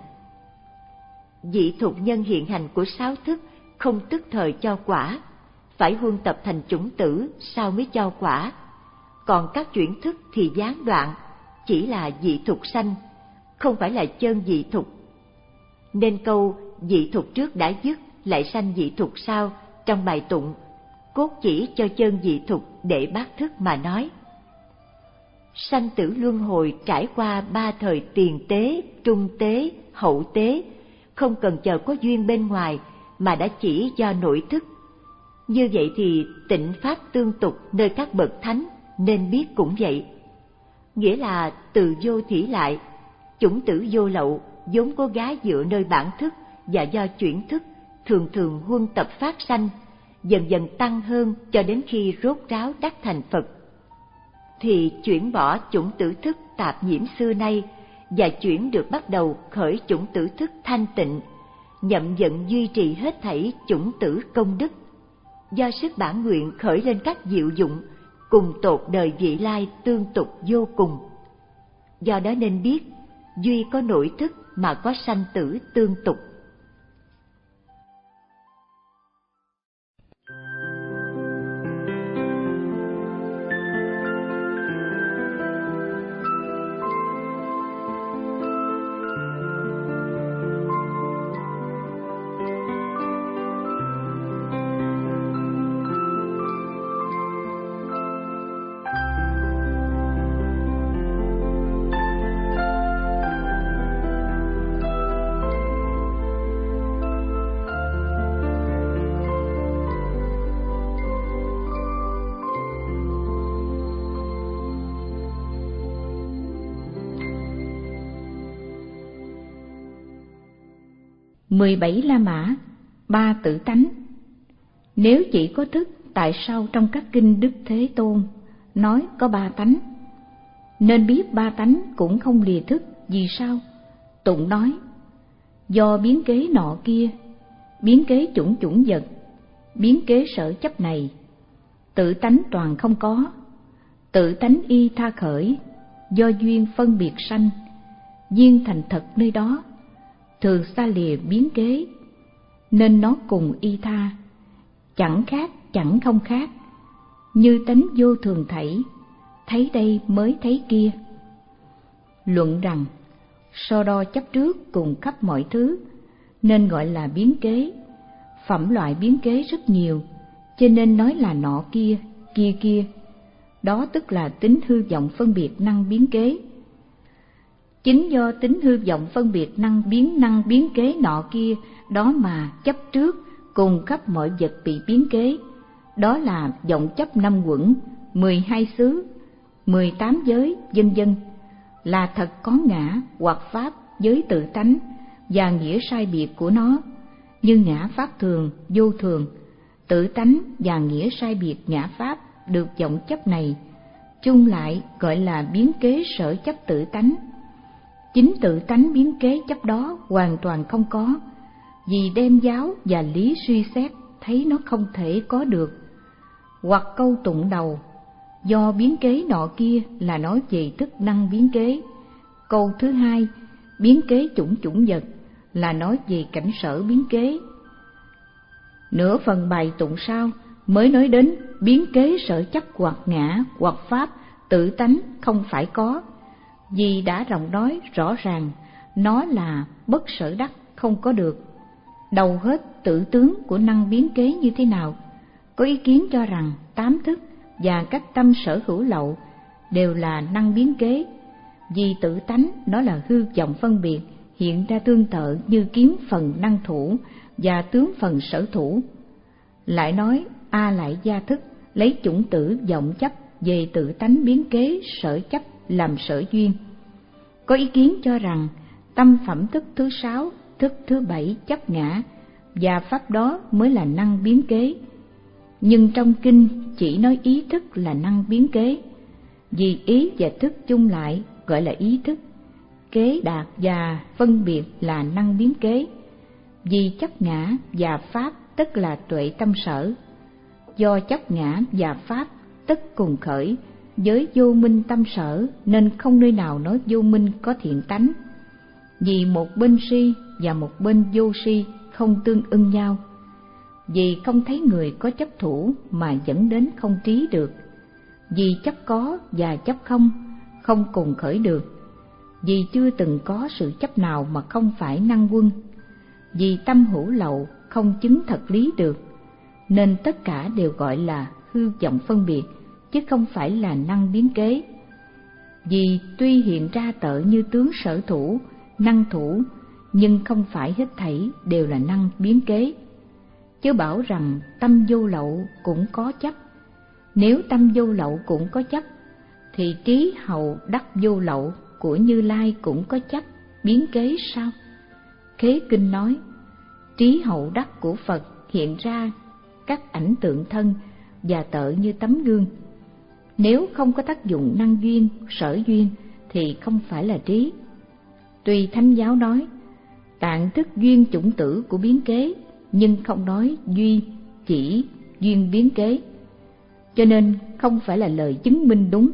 Dị thục nhân hiện hành của sáu thức không tức thời cho quả, phải huân tập thành chủng tử sau mới cho quả. Còn các chuyển thức thì gián đoạn, chỉ là dị thục sanh, không phải là chân dị thục. Nên câu dị thục trước đã dứt lại sanh dị thục sau trong bài tụng cốt chỉ cho chân dị thục để bát thức mà nói. Sanh tử luân hồi trải qua ba thời tiền tế, trung tế, hậu tế, không cần chờ có duyên bên ngoài mà đã chỉ do nội thức. Như vậy thì tịnh pháp tương tục nơi các bậc thánh nên biết cũng vậy. Nghĩa là từ vô thỉ lại, chủng tử vô lậu vốn có gá dựa nơi bản thức và do chuyển thức thường thường huân tập phát sanh, dần dần tăng hơn cho đến khi rốt ráo đắc thành Phật. Thì chuyển bỏ chủng tử thức tạp nhiễm xưa nay và chuyển được bắt đầu khởi chủng tử thức thanh tịnh, nhậm vận duy trì hết thảy chủng tử công đức. Do sức bản nguyện khởi lên các diệu dụng, cùng tột đời vị lai tương tục vô cùng. Do đó nên biết, duy có nội thức mà có sanh tử tương tục. mười bảy La Mã, ba tự tánh. Nếu chỉ có thức, tại sao trong các kinh Đức Thế Tôn nói có ba tánh? Nên biết ba tánh cũng không lìa thức, vì sao? Tụng nói, do biến kế nọ kia, biến kế chủng chủng vật, biến kế sở chấp này, tự tánh toàn không có, tự tánh y tha khởi, do duyên phân biệt sanh, duyên thành thật nơi đó, thường xa lìa biến kế, nên nó cùng y tha, chẳng khác chẳng không khác, như tánh vô thường thảy, thấy đây mới thấy kia. Luận rằng, so đo chấp trước cùng khắp mọi thứ, nên gọi là biến kế. Phẩm loại biến kế rất nhiều, cho nên nói là nọ kia, kia kia. Đó tức là tính hư vọng phân biệt năng biến kế. Chính do tính hư vọng phân biệt năng biến năng biến kế nọ kia, đó mà chấp trước cùng khắp mọi vật bị biến kế. Đó là vọng chấp năm quẩn, mười hai xứ, mười tám giới, vân vân, là thật có ngã hoặc pháp với tự tánh và nghĩa sai biệt của nó, như ngã pháp thường, vô thường, tự tánh và nghĩa sai biệt ngã pháp được vọng chấp này, chung lại gọi là biến kế sở chấp tự tánh. Chính tự tánh biến kế chấp đó hoàn toàn không có, vì đem giáo và lý suy xét thấy nó không thể có được, hoặc câu tụng đầu do biến kế nọ kia là nói về thức năng biến kế. Câu thứ hai, biến kế chủng chủng vật, là nói về cảnh sở biến kế. Nửa phần bài tụng sau mới nói đến biến kế sở chấp hoặc ngã hoặc pháp tự tánh không phải có, vì đã rộng nói rõ ràng nó là bất sở đắc, không có được. Đầu hết tự tướng của năng biến kế như thế nào? Có ý kiến cho rằng tám thức và các tâm sở hữu lậu đều là năng biến kế, vì tự tánh nó là hư vọng phân biệt hiện ra tương tự như kiếm phần năng thủ và tướng phần sở thủ. Lại nói A lại gia thức lấy chủng tử vọng chấp về tự tánh biến kế sở chấp làm sở duyên. Có ý kiến cho rằng tâm phẩm thức thứ sáu, thức thứ bảy chấp ngã và pháp đó mới là năng biến kế. Nhưng trong kinh chỉ nói ý thức là năng biến kế, vì ý và thức chung lại gọi là ý thức. Kế đạt và phân biệt là năng biến kế, vì chấp ngã và pháp tức là tuệ tâm sở. Do chấp ngã và pháp tức cùng khởi với vô minh tâm sở, nên không nơi nào nói vô minh có thiện tánh. Vì một bên si và một bên vô si không tương ưng nhau, vì không thấy người có chấp thủ mà dẫn đến không trí được, vì chấp có và chấp không không cùng khởi được, vì chưa từng có sự chấp nào mà không phải năng quân, vì tâm hữu lậu không chứng thật lý được, nên tất cả đều gọi là hư vọng phân biệt, chứ không phải là năng biến kế. Vì tuy hiện ra tợ như tướng sở thủ, năng thủ, nhưng không phải hết thảy đều là năng biến kế. Chứ bảo rằng tâm vô lậu cũng có chấp. Nếu tâm vô lậu cũng có chấp, thì trí hậu đắc vô lậu của Như Lai cũng có chấp biến kế sao? Khế kinh nói, trí hậu đắc của Phật hiện ra các ảnh tượng thân và tợ như tấm gương. Nếu không có tác dụng năng duyên, sở duyên thì không phải là trí. Tuy Thánh giáo nói tạng thức duyên chủng tử của biến kế, nhưng không nói duy chỉ duyên biến kế, cho nên không phải là lời chứng minh đúng.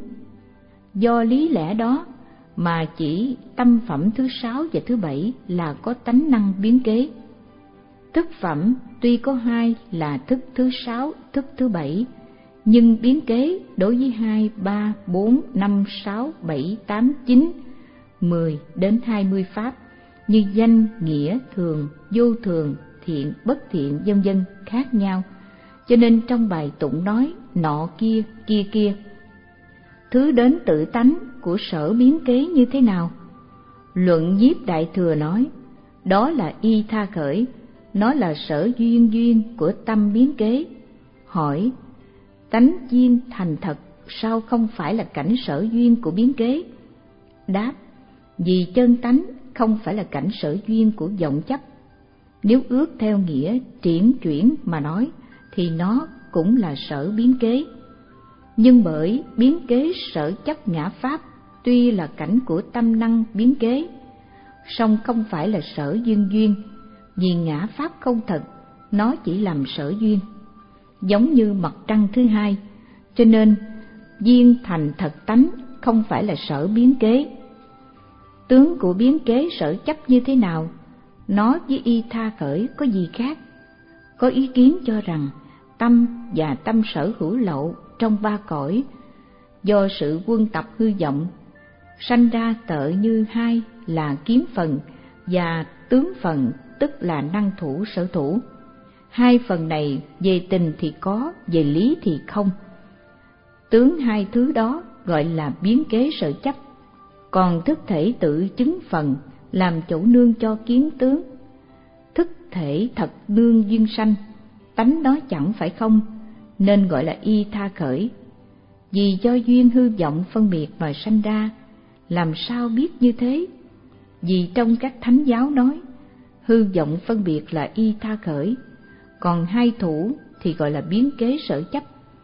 Do lý lẽ đó mà chỉ tâm phẩm thứ sáu và thứ bảy là có tánh năng biến kế. Thức phẩm tuy có hai là thức thứ sáu, thức thứ bảy, nhưng biến kế đối với hai, ba, bốn, năm, sáu, bảy, tám, chín, mười đến hai mươi pháp như danh, nghĩa, thường, vô thường, thiện, bất thiện, vân vân khác nhau. Cho nên trong bài tụng nói nọ kia, kia kia. Thứ đến tự tánh của sở biến kế như thế nào? Luận Nhiếp Đại Thừa nói, đó là y tha khởi, nó là sở duyên duyên của tâm biến kế. Hỏi, tánh duyên thành thật sao không phải là cảnh sở duyên của biến kế? Đáp, vì chân tánh không phải là cảnh sở duyên của vọng chấp. Nếu ước theo nghĩa triển chuyển mà nói thì nó cũng là sở biến kế. Nhưng bởi biến kế sở chấp ngã pháp tuy là cảnh của tâm năng biến kế, song không phải là sở duyên duyên, vì ngã pháp không thật, nó chỉ làm sở duyên, giống như mặt trăng thứ hai, cho nên duyên thành thật tánh không phải là sở biến kế. Tướng của biến kế sở chấp như thế nào? Nó với y tha khởi có gì khác? Có ý kiến cho rằng tâm và tâm sở hữu lậu trong ba cõi, do sự quân tập hư vọng, sanh ra tợ như hai là kiếm phần và tướng phần tức là năng thủ sở thủ. Hai phần này về tình thì có, về lý thì không. Tướng hai thứ đó gọi là biến kế sở chấp, còn thức thể tự chứng phần làm chỗ nương cho kiến tướng. Thức thể thật nương duyên sanh, tánh đó chẳng phải không, nên gọi là y tha khởi. Vì do duyên hư vọng phân biệt mà sanh ra, làm sao biết như thế? Vì trong các thánh giáo nói, hư vọng phân biệt là y tha khởi, còn hai thủ thì gọi là biến kế sở chấp.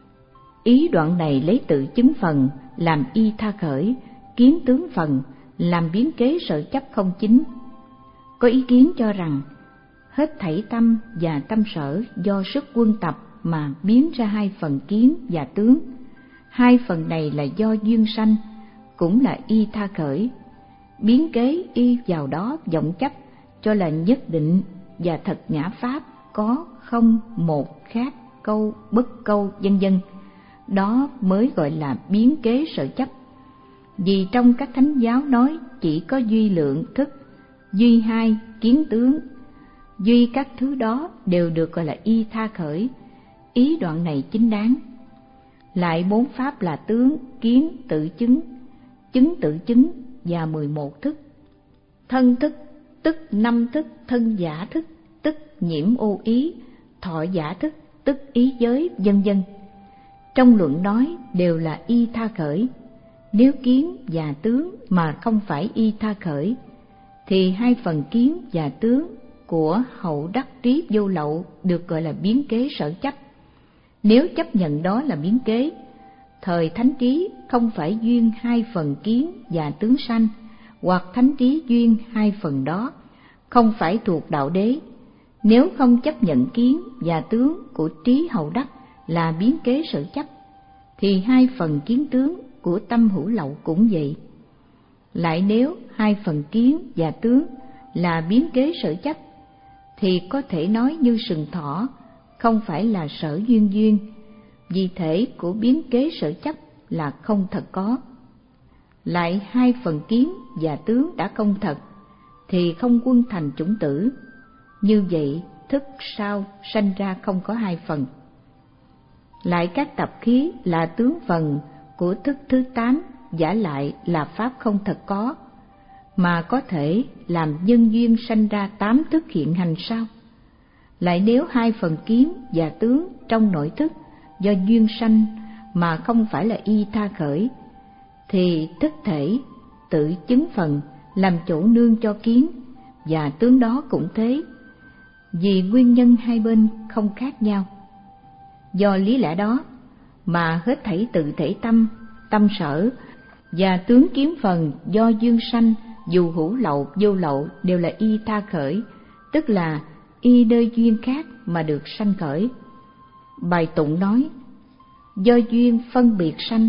Ý đoạn này lấy tự chứng phần làm y tha khởi, kiến tướng phần làm biến kế sở chấp không chính. Có ý kiến cho rằng hết thảy tâm và tâm sở do sức quân tập mà biến ra hai phần kiến và tướng. Hai phần này là do duyên sanh, cũng là y tha khởi. Biến kế y vào đó vọng chấp cho là nhất định và thật ngã pháp, có không một khác câu bất câu vân vân. Đó mới gọi là biến kế sở chấp. Vì trong các thánh giáo nói chỉ có duy lượng thức, duy hai kiến tướng, duy các thứ đó đều được gọi là y tha khởi. Ý đoạn này chính đáng. Lại bốn pháp là tướng, kiến, tự chứng, chứng tự chứng và mười một thức. Thân thức, tức năm thức, thân giả thức, tức nhiễm ô ý, thọ giả thức, tức ý giới, vân vân. Trong luận nói đều là y tha khởi. Nếu kiến và tướng mà không phải y tha khởi, thì hai phần kiến và tướng của hậu đắc trí vô lậu được gọi là biến kế sở chấp. Nếu chấp nhận đó là biến kế, thời thánh trí không phải duyên hai phần kiến và tướng sanh, hoặc thánh trí duyên hai phần đó, không phải thuộc đạo đế. Nếu không chấp nhận kiến và tướng của trí hậu đắc là biến kế sở chấp, thì hai phần kiến tướng của tâm hữu lậu cũng vậy. Lại nếu hai phần kiến và tướng là biến kế sở chấp, thì có thể nói như sừng thỏ không phải là sở duyên duyên, vì thể của biến kế sở chấp là không thật có. Lại hai phần kiến và tướng đã không thật, thì không quân thành chủng tử. Như vậy thức sau sanh ra không có hai phần. Lại các tập khí là tướng phần của thức thứ tám, giả lại là pháp không thật có, mà có thể làm nhân duyên sanh ra tám thức hiện hành sao? Lại nếu hai phần kiến và tướng trong nội thức do duyên sanh mà không phải là y tha khởi, thì thức thể tự chứng phần làm chỗ nương cho kiến, và tướng đó cũng thế, vì nguyên nhân hai bên không khác nhau. Do lý lẽ đó mà hết thảy tự thể tâm, tâm sở và tướng kiến phần do duyên sanh, dù hữu lậu vô lậu đều là y tha khởi, tức là y nơi duyên khác mà được sanh khởi. Bài tụng nói do duyên phân biệt sanh,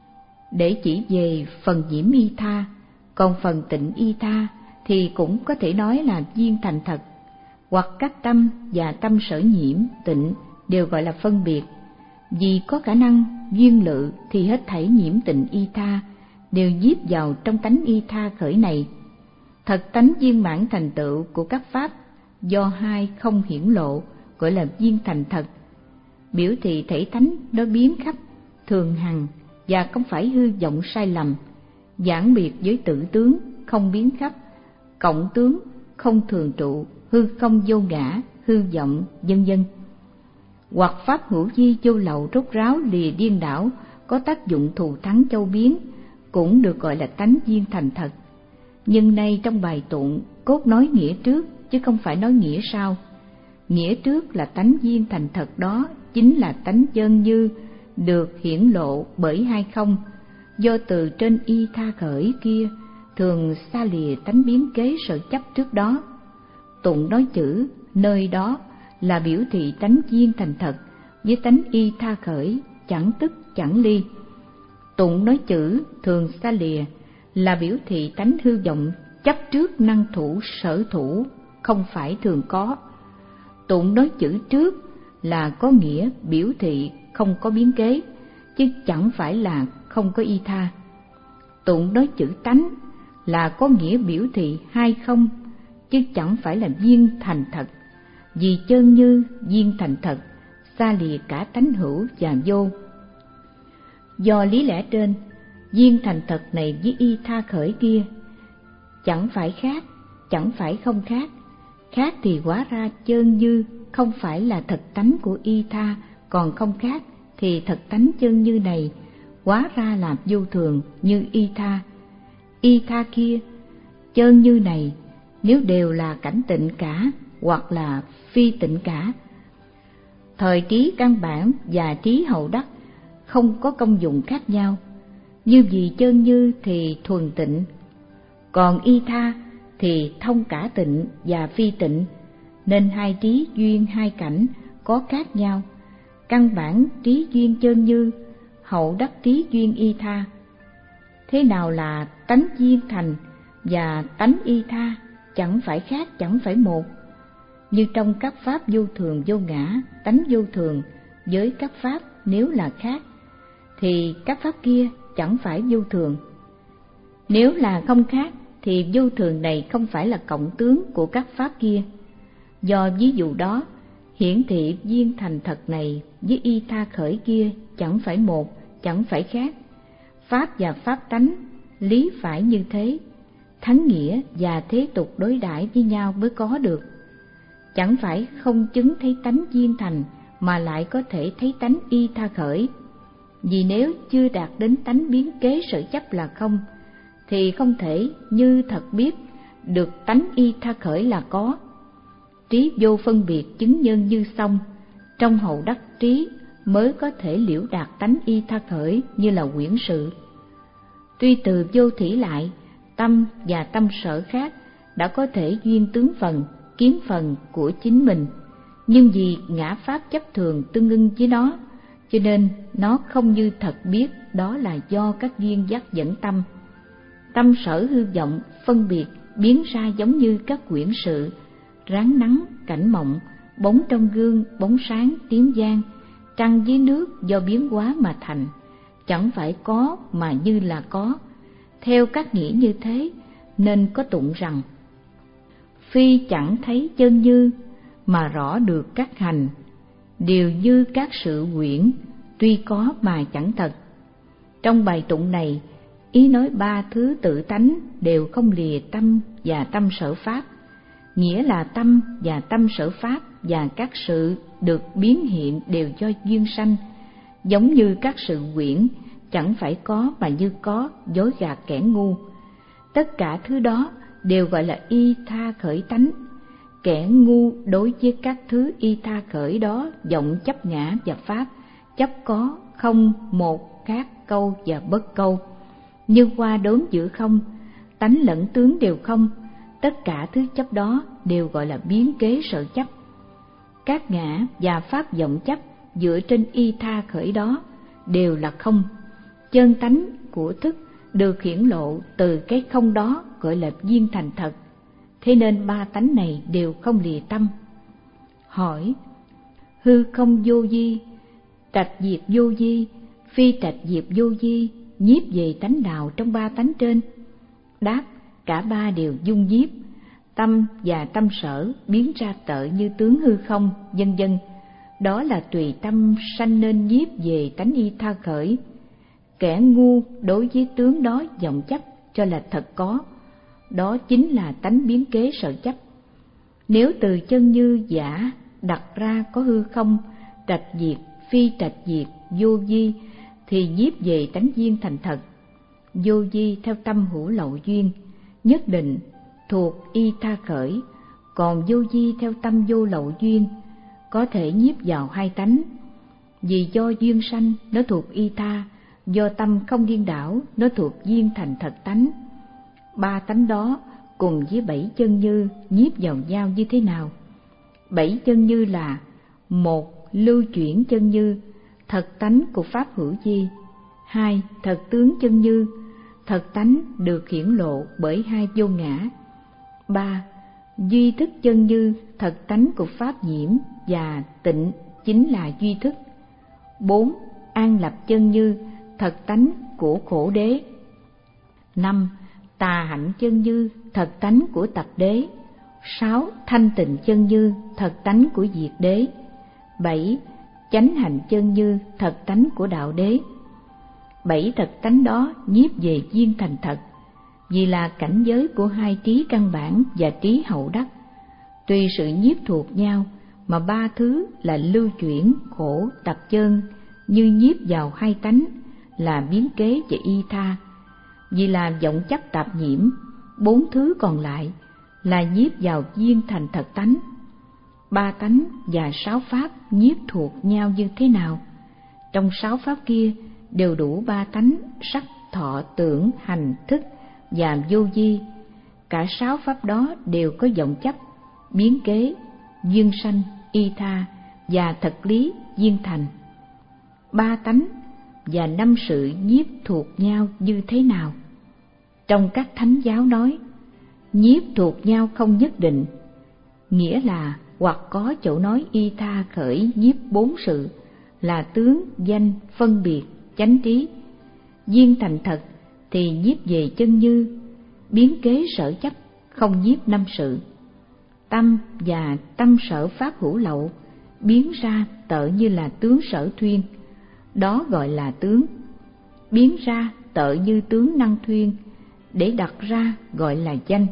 để chỉ về phần nhiễm y tha, còn phần tịnh y tha thì cũng có thể nói là duyên thành thật, hoặc các tâm và tâm sở nhiễm tịnh đều gọi là phân biệt. Vì có khả năng duyên lự thì hết thảy nhiễm tịnh y tha đều díp vào trong tánh y tha khởi này. Thật tánh viên mãn thành tựu của các pháp do hai không hiển lộ gọi là viên thành thật, biểu thị thể tánh nó biến khắp thường hằng và không phải hư vọng sai lầm, giảng biệt với tự tướng không biến khắp, cộng tướng không thường trụ, hư không vô ngã, hư vọng, vân vân. Hoặc pháp hữu vi vô lậu rốt ráo lìa điên đảo, có tác dụng thù thắng châu biến, cũng được gọi là tánh viên thành thật. Nhưng nay trong bài tụng cốt nói nghĩa trước chứ không phải nói nghĩa sau. Nghĩa trước là tánh viên thành thật đó chính là tánh chân như được hiển lộ bởi hai không, do từ trên y tha khởi kia thường xa lìa tánh biến kế sở chấp trước đó. Tụng nói chữ nơi đó là biểu thị tánh viên thành thật với tánh y tha khởi chẳng tức chẳng ly. Tụng nói chữ thường xa lìa là biểu thị tánh hư vọng chấp trước năng thủ sở thủ không phải thường có. Tụng nói chữ trước là có nghĩa biểu thị không có biến kế, chứ chẳng phải là không có y tha. Tụng nói chữ tánh là có nghĩa biểu thị hai không, chứ chẳng phải là viên thành thật. Vì chân như viên thành thật xa lìa cả tánh hữu và vô. Do lý lẽ trên, viên thành thật này với y tha khởi kia chẳng phải khác, chẳng phải không khác. Khác thì hóa ra chân như không phải là thật tánh của y tha, còn không khác thì thật tánh chân như này hóa ra là vô thường như y tha. Y tha kia, chân như này nếu đều là cảnh tịnh cả hoặc là phi tịnh cả. Thời trí căn bản và trí hậu đắc không có công dụng khác nhau. Như vì chân như thì thuần tịnh, còn y tha thì thông cả tịnh và phi tịnh. nên hai trí duyên hai cảnh có khác nhau. Căn bản trí duyên chân như, hậu đắc trí duyên y tha. Thế nào là tánh duyên thành và tánh y tha? Chẳng phải khác, chẳng phải một. Như trong các pháp vô thường vô ngã, tánh vô thường với các pháp nếu là khác, thì các pháp kia chẳng phải vô thường. Nếu là không khác, thì vô thường này không phải là cộng tướng của các pháp kia. Do ví dụ đó, hiển thị duyên thành thật này với y tha khởi kia chẳng phải một, chẳng phải khác. Pháp và pháp tánh lý phải như thế, thắng nghĩa và thế tục đối đãi với nhau mới có được. Chẳng phải không chứng thấy tánh duyên thành mà lại có thể thấy tánh y tha khởi. Vì nếu chưa đạt đến tánh biến kế sở chấp là không, thì không thể như thật biết được tánh y tha khởi là có. Trí vô phân biệt chứng nhân như xong, trong hậu đắc trí mới có thể liễu đạt tánh y tha khởi như là quyển sự. Tuy từ vô thỉ lại, tâm và tâm sở khác đã có thể duyên tướng phần, kiến phần của chính mình, nhưng vì ngã pháp chấp thường tương ưng với nó, cho nên nó không như thật biết đó là do các duyên dắt dẫn tâm. Tâm sở hư vọng, phân biệt, biến ra giống như các quyển sự, ráng nắng, cảnh mộng, bóng trong gương, bóng sáng, tiếng vang, trăng dưới nước do biến hóa mà thành, chẳng phải có mà như là có. Theo các nghĩa như thế, nên có tụng rằng: phi chẳng thấy chân như, mà rõ được các hành, đều như các sự quyển, tuy có mà chẳng thật. Trong bài tụng này, ý nói ba thứ tự tánh đều không lìa tâm và tâm sở pháp, nghĩa là tâm và tâm sở pháp và các sự được biến hiện đều do duyên sanh, giống như các sự quyển, chẳng phải có mà như có, dối gạt kẻ ngu. Tất cả thứ đó đều gọi là y tha khởi tánh. Kẻ ngu đối với các thứ y tha khởi đó vọng chấp ngã và pháp, chấp có, không, một, khác, câu và bất câu. Như hoa đốn giữa không, tánh lẫn tướng đều không, tất cả thứ chấp đó đều gọi là biến kế sở chấp. Các ngã và pháp vọng chấp dựa trên y tha khởi đó đều là không. Chân tánh của thức được hiển lộ từ cái không đó gọi là duyên thành thật. Thế nên ba tánh này đều không lìa tâm. Hỏi: hư không vô vi, trạch diệt vô vi, phi trạch diệt vô vi, nhiếp về tánh nào trong ba tánh trên? Đáp: cả ba đều dung nhiếp. Tâm và tâm sở biến ra tợ như tướng hư không, vân vân. Đó là tùy tâm sanh nên nhiếp về tánh y tha khởi. Kẻ ngu đối với tướng đó vọng chấp cho là thật có, đó chính là tánh biến kế sở chấp. Nếu từ chân như giả đặt ra có hư không, trạch diệt, phi trạch diệt, vô vi, thì nhiếp về tánh duyên thành thật. Vô vi theo tâm hữu lậu duyên, nhất định thuộc y tha khởi, còn vô vi theo tâm vô lậu duyên, có thể nhiếp vào hai tánh. Vì do duyên sanh nó thuộc y tha, do tâm không điên đảo nó thuộc duyên thành thật tánh. Ba tánh đó cùng với bảy chân như nhiếp vào nhau như thế nào? Bảy chân như là: một, lưu chuyển chân như, thật tánh của pháp hữu vi. Hai, thật tướng chân như, thật tánh được hiển lộ bởi hai vô ngã. Ba, duy thức chân như, thật tánh của pháp nhiễm và tịnh chính là duy thức. Bốn, an lập chân như, thật tánh của khổ đế. Năm, tà hạnh chân như, thật tánh của tập đế. Sáu, thanh tịnh chân như, thật tánh của diệt đế. Bảy, chánh hạnh chân như, thật tánh của đạo đế. Bảy thật tánh đó nhiếp về duyên thành thật, vì là cảnh giới của hai trí căn bản và trí hậu đắc. Tùy sự nhiếp thuộc nhau mà ba thứ là lưu chuyển, khổ, tập chân như nhiếp vào hai tánh là biến kế và y tha. Vì là vọng chấp tạp nhiễm, bốn thứ còn lại là nhiếp vào duyên thành thật tánh. Ba tánh và sáu pháp nhiếp thuộc nhau như thế nào? Trong sáu pháp kia đều đủ ba tánh sắc, thọ, tưởng, hành, thức và vô vi. Cả sáu pháp đó đều có vọng chấp, biến kế, duyên sanh, y tha và thật lý, duyên thành. Ba tánh và năm sự nhiếp thuộc nhau như thế nào? Trong các thánh giáo nói, nhiếp thuộc nhau không nhất định, nghĩa là hoặc có chỗ nói y tha khởi nhiếp bốn sự là tướng, danh, phân biệt, chánh trí. Duyên thành thật thì nhiếp về chân như, biến kế sở chấp không nhiếp năm sự. Tâm và tâm sở pháp hữu lậu biến ra tợ như là tướng sở thuyên, đó gọi là tướng. Biến ra tợ như tướng năng thuyên, để đặt ra gọi là danh.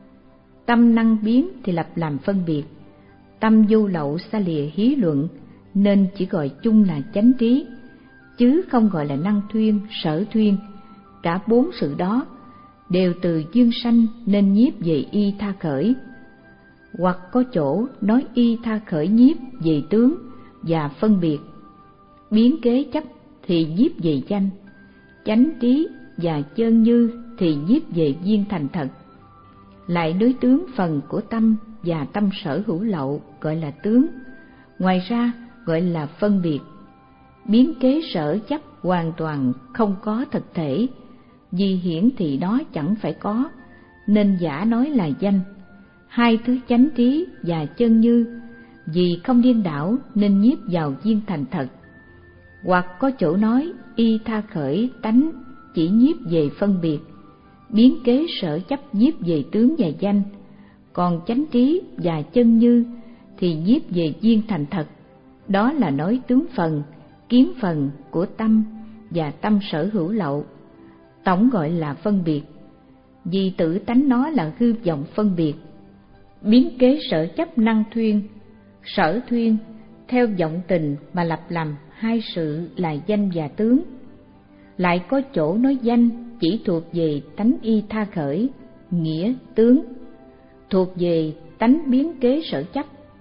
Tâm năng biến thì lập làm phân biệt, tâm vô lậu xa lìa hí luận, nên chỉ gọi chung là chánh trí, chứ không gọi là năng thuyên, sở thuyên. Cả bốn sự đó đều từ duyên sanh nên nhiếp về y tha khởi. Hoặc có chỗ nói y tha khởi nhiếp về tướng và phân biệt, biến kế chấp thì nhiếp về danh, chánh trí và chân như thì nhiếp về duyên thành thật. Lại đối tướng phần của tâm và tâm sở hữu lậu gọi là tướng, ngoài ra gọi là phân biệt. Biến kế sở chấp hoàn toàn không có thực thể, vì hiển thị đó chẳng phải có, nên giả nói là danh. Hai thứ chánh trí và chân như, vì không điên đảo nên nhiếp vào duyên thành thật. Hoặc có chỗ nói y tha khởi tánh chỉ nhiếp về phân biệt, biến kế sở chấp nhiếp về tướng và danh, còn chánh trí và chân như thì nhiếp về duyên thành thật, đó là nói tướng phần, kiến phần của tâm và tâm sở hữu lậu, tổng gọi là phân biệt, vì tự tánh nó là hư vọng phân biệt. Biến kế sở chấp năng thuyên, sở thuyên theo vọng tình mà lập làm hai sự là danh và tướng. Lại có chỗ nói danh chỉ thuộc về tánh y tha khởi, nghĩa tướng, thuộc về tánh biến kế sở chấp.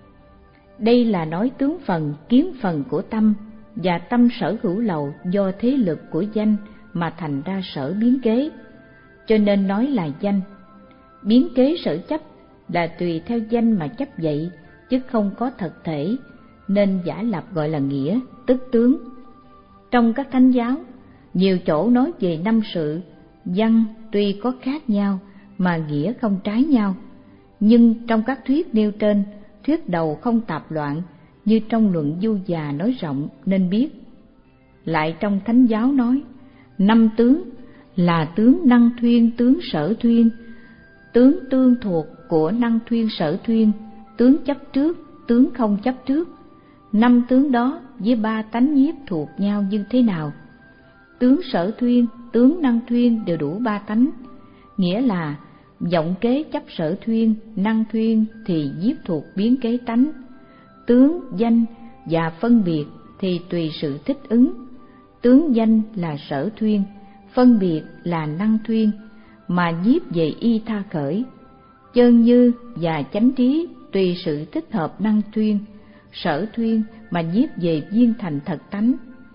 Đây là nói tướng phần, kiến phần của tâm và tâm sở hữu lậu do thế lực của danh mà thành ra sở biến kế, cho nên nói là danh. Biến kế sở chấp là tùy theo danh mà chấp vậy, chứ không có thật thể, nên giả lập gọi là nghĩa, tức tướng. Trong các thánh giáo, nhiều chỗ nói về năm sự, văn tuy có khác nhau mà nghĩa không trái nhau, nhưng trong các thuyết nêu trên, thuyết đầu không tạp loạn, như trong luận Du Già nói rộng nên biết. Lại trong thánh giáo nói, năm tướng là tướng năng thuyên, tướng sở thuyên, tướng tương thuộc của năng thuyên sở thuyên, tướng chấp trước, tướng không chấp trước. Năm tướng đó với ba tánh nhiếp thuộc nhau như thế nào? Tướng sở thuyên, tướng năng thuyên đều đủ ba tánh, nghĩa là vọng kế chấp sở thuyên, năng thuyên thì nhiếp thuộc biến kế tánh. Tướng danh và phân biệt thì tùy sự thích ứng. Tướng danh là sở thuyên, phân biệt là năng thuyên, mà nhiếp về y tha khởi. Chân như và chánh trí tùy sự thích hợp năng thuyên, sở thuyên mà nhiếp về duyên thành thật tánh.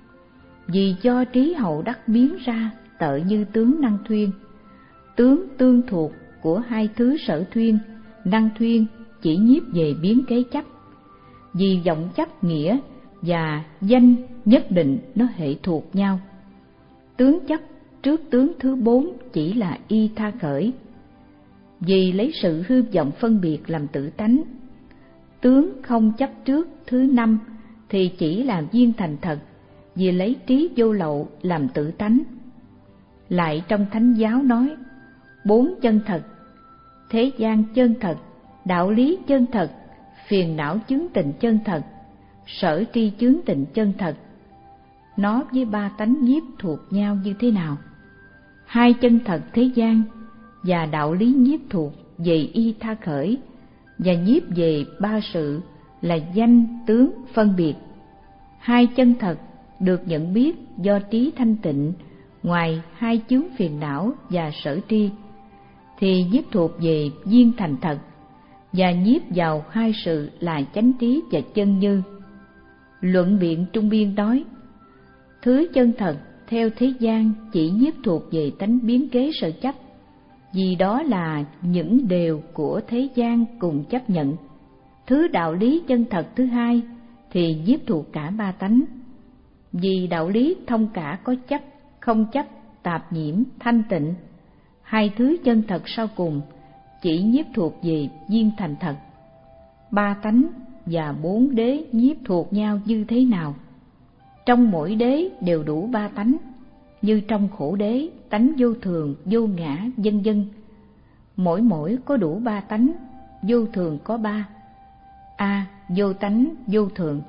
Vì do trí hậu đắc biến ra tợ như tướng năng thuyên, tướng tương thuộc của hai thứ sở thuyên, năng thuyên chỉ nhiếp về biến kế chấp. Vì vọng chấp nghĩa và danh nhất định nó hệ thuộc nhau. Tướng chấp trước tướng thứ bốn chỉ là y tha khởi, vì lấy sự hư vọng phân biệt làm tự tánh. Tướng không chấp trước thứ năm thì chỉ là duyên thành thật, vì lấy trí vô lậu làm tự tánh. Lại trong thánh giáo nói, bốn chân thật, thế gian chân thật, đạo lý chân thật, phiền não chướng tịnh chân thật, sở tri chướng tịnh chân thật. Nó với ba tánh nhiếp thuộc nhau như thế nào? Hai chân thật thế gian và đạo lý nhiếp thuộc về y tha khởi, và nhiếp về ba sự là danh, tướng, phân biệt. Hai chân thật được nhận biết do trí thanh tịnh, ngoài hai chướng phiền não và sở tri, thì nhiếp thuộc về duyên thành thật, và nhiếp vào hai sự là chánh trí và chân như. Luận biện Trung Biên nói, thứ chân thật theo thế gian chỉ nhiếp thuộc về tánh biến kế sở chấp, vì đó là những điều của thế gian cùng chấp nhận. Thứ đạo lý chân thật thứ hai thì nhiếp thuộc cả ba tánh. Vì đạo lý thông cả có chấp, không chấp, tạp nhiễm, thanh tịnh. Hai thứ chân thật sau cùng chỉ nhiếp thuộc về viên thành thật. Ba tánh và bốn đế nhiếp thuộc nhau như thế nào? Trong mỗi đế đều đủ ba tánh, như trong khổ đế, tánh vô thường, vô ngã, vân vân. Mỗi mỗi có đủ ba tánh, vô thường có ba. A. Vô tánh, vô thường.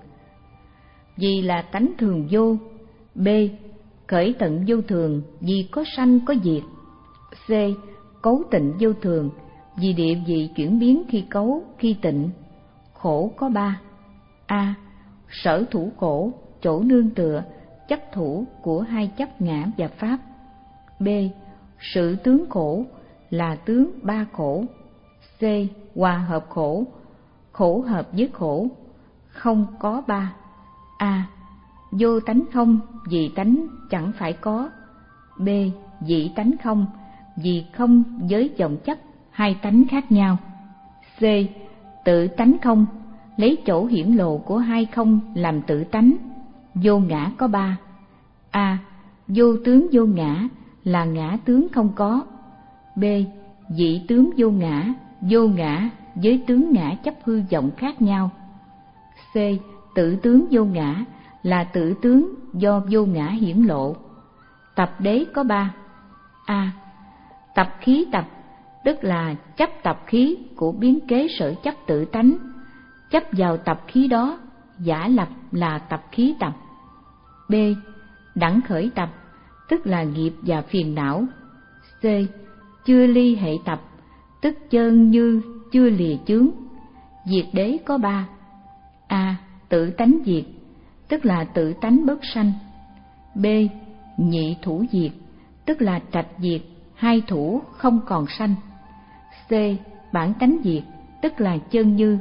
Vì là tánh thường vô. B. Khởi tận vô thường, vì có sanh có diệt. C. Cấu tịnh vô thường, vì địa vị chuyển biến khi cấu, khi tịnh. Khổ có ba. A. Sở thủ khổ, chỗ nương tựa, chấp thủ của hai chấp ngã và pháp. B. Sự tướng khổ, là tướng ba khổ. C. Hòa hợp khổ, khổ hợp với khổ, không có ba. A. Vô tánh không, vì tánh chẳng phải có. B. Dị tánh không, vì không với vọng chấp, hai tánh khác nhau. C. Tự tánh không, lấy chỗ hiển lộ của hai không làm tự tánh, vô ngã có ba. A. Vô tướng vô ngã, là ngã tướng không có. B. Dị tướng vô ngã, vô ngã với tướng ngã chấp hư vọng khác nhau. C. Tự tướng vô ngã, là tự tướng do vô ngã hiển lộ. Tập đế có ba. A. Tập khí tập, tức là chấp tập khí của biến kế sở chấp tự tánh, chấp vào tập khí đó, giả lập là tập khí tập. B. Đẳng khởi tập, tức là nghiệp và phiền não. C. Chưa ly hệ tập, tức chơn như chưa lìa chướng. Diệt đế có ba. A. Tự tánh diệt, tức là tự tánh bất sanh. B. Nhị thủ diệt, tức là trạch diệt, hai thủ không còn sanh. C. Bản tánh diệt, tức là chân như.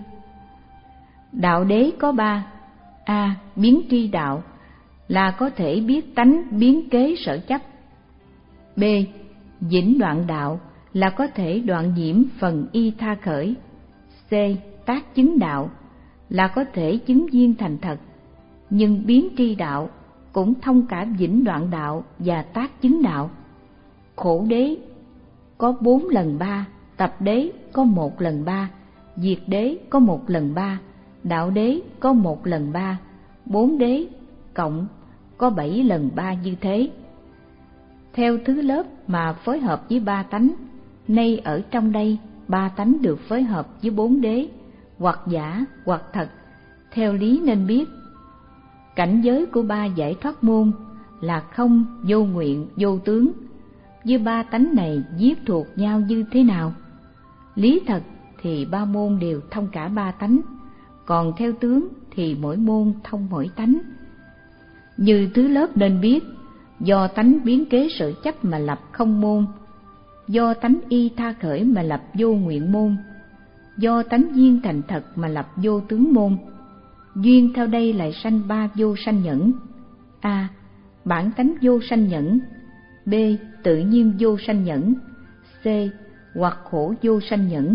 Đạo đế có ba. A. Biến tri đạo, là có thể biết tánh biến kế sở chấp. B. Vĩnh đoạn đạo, là có thể đoạn nhiễm phần y tha khởi. C. Tác chứng đạo, là có thể chứng viên thành thật. Nhưng biến tri đạo cũng thông cả vĩnh đoạn đạo và tác chứng đạo. Khổ đế có bốn lần ba, tập đế có một lần ba, diệt đế có một lần ba, đạo đế có một lần ba, bốn đế cộng có bảy lần ba như thế. Theo thứ lớp mà phối hợp với ba tánh, nay ở trong đây ba tánh được phối hợp với bốn đế, hoặc giả hoặc thật, theo lý nên biết. Cảnh giới của ba giải thoát môn là không, vô nguyện, vô tướng. Với ba tánh này nhiếp thuộc nhau như thế nào? Lý thật thì ba môn đều thông cả ba tánh, còn theo tướng thì mỗi môn thông mỗi tánh. Như thứ lớp nên biết, do tánh biến kế sở chấp mà lập không môn, do tánh y tha khởi mà lập vô nguyện môn, do tánh duyên thành thật mà lập vô tướng môn. Duyên theo đây lại sanh ba vô sanh nhẫn. A. Bản tánh vô sanh nhẫn. B. Tự nhiên vô sanh nhẫn. C. Hoặc khổ vô sanh nhẫn.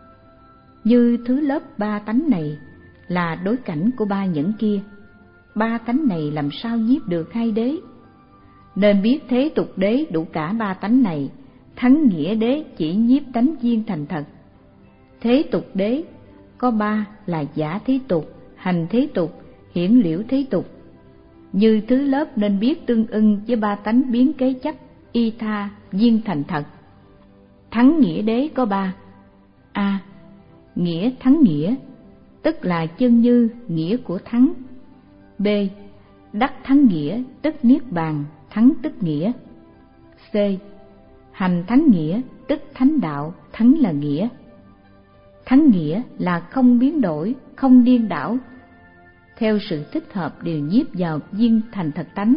Như thứ lớp ba tánh này là đối cảnh của ba nhẫn kia, ba tánh này làm sao nhiếp được hai đế? Nên biết thế tục đế đủ cả ba tánh này, thắng nghĩa đế chỉ nhiếp tánh duyên thành thật. Thế tục đế có ba là giả thế tục, hành thế tục, hiển liễu thế tục. Như thứ lớp nên biết tương ưng với ba tánh biến kế chấp, y tha, duyên thành thật. Thắng nghĩa đế có ba. A. Nghĩa thắng nghĩa, tức là chân như nghĩa của thắng. B. Đắc thắng nghĩa, tức niết bàn, thắng tức nghĩa. C. Hành thắng nghĩa, tức thánh đạo, thắng là nghĩa. Thắng nghĩa là không biến đổi, không điên đảo, theo sự thích hợp đều nhiếp vào viên thành thật tánh.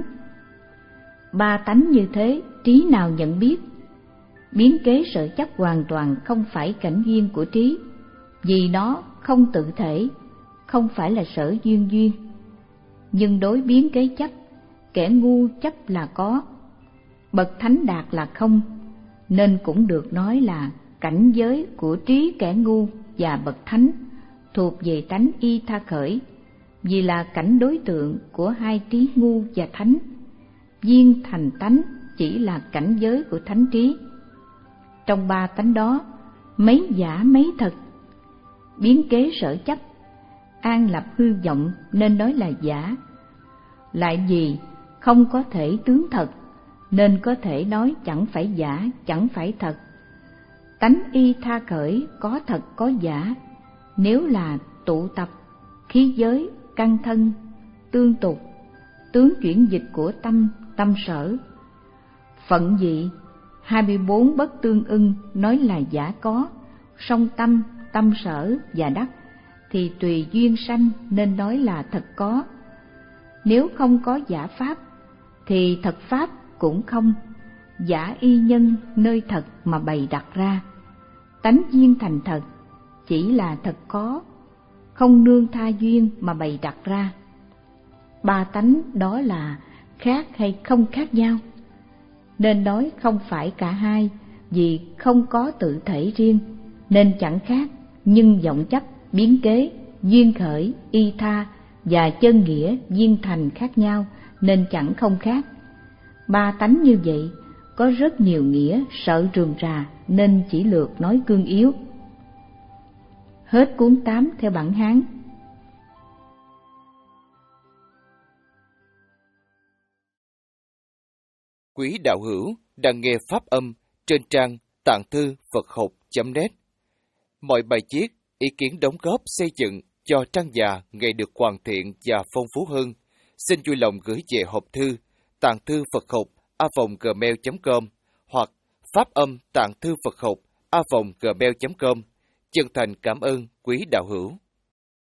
Ba tánh như thế, trí nào nhận biết? Biến kế sở chấp hoàn toàn không phải cảnh duyên của trí, vì nó không tự thể, không phải là sở duyên duyên. Nhưng đối biến kế chấp, kẻ ngu chấp là có, bậc thánh đạt là không, nên cũng được nói là cảnh giới của trí kẻ ngu và bậc thánh thuộc về tánh y tha khởi, vì là cảnh đối tượng của hai trí ngu và thánh. Viên thành tánh chỉ là cảnh giới của thánh trí. Trong ba tánh đó, mấy giả mấy thật, biến kế sở chấp, an lập hư vọng nên nói là giả. Lại vì không có thể tướng thật, nên có thể nói chẳng phải giả, chẳng phải thật. Tánh y tha khởi có thật có giả, nếu là tụ tập, khí giới, căn thân, tương tục, tướng chuyển dịch của tâm, tâm sở. Phận dị, hai mươi bốn bất tương ưng nói là giả có, song tâm, tâm sở và đắc thì tùy duyên sanh nên nói là thật có. Nếu không có giả pháp thì thật pháp cũng không, giả y nhân nơi thật mà bày đặt ra. Tánh duyên thành thật chỉ là thật có, không nương tha duyên mà bày đặt ra. Ba tánh đó là khác hay không khác nhau? Nên nói không phải cả hai, vì không có tự thể riêng nên chẳng khác, nhưng vọng chấp, biến kế, duyên khởi, y tha và chân nghĩa duyên thành khác nhau nên chẳng không khác. Ba tánh như vậy có rất nhiều nghĩa, sợ rườm rà nên chỉ lược nói cương yếu. Hết cuốn tám theo bản Hán. Quý đạo hữu đang nghe pháp âm trên trang tạng thư Phật học chấm net. Mọi bài viết, ý kiến đóng góp xây dựng cho trang già ngày được hoàn thiện và phong phú hơn, xin vui lòng gửi về hộp thư tạng thư Phật học a vòng gmail chấm com hoặc pháp âm tạng thư Phật học a vòng gmail chấm com. Chân thành cảm ơn quý đạo hữu.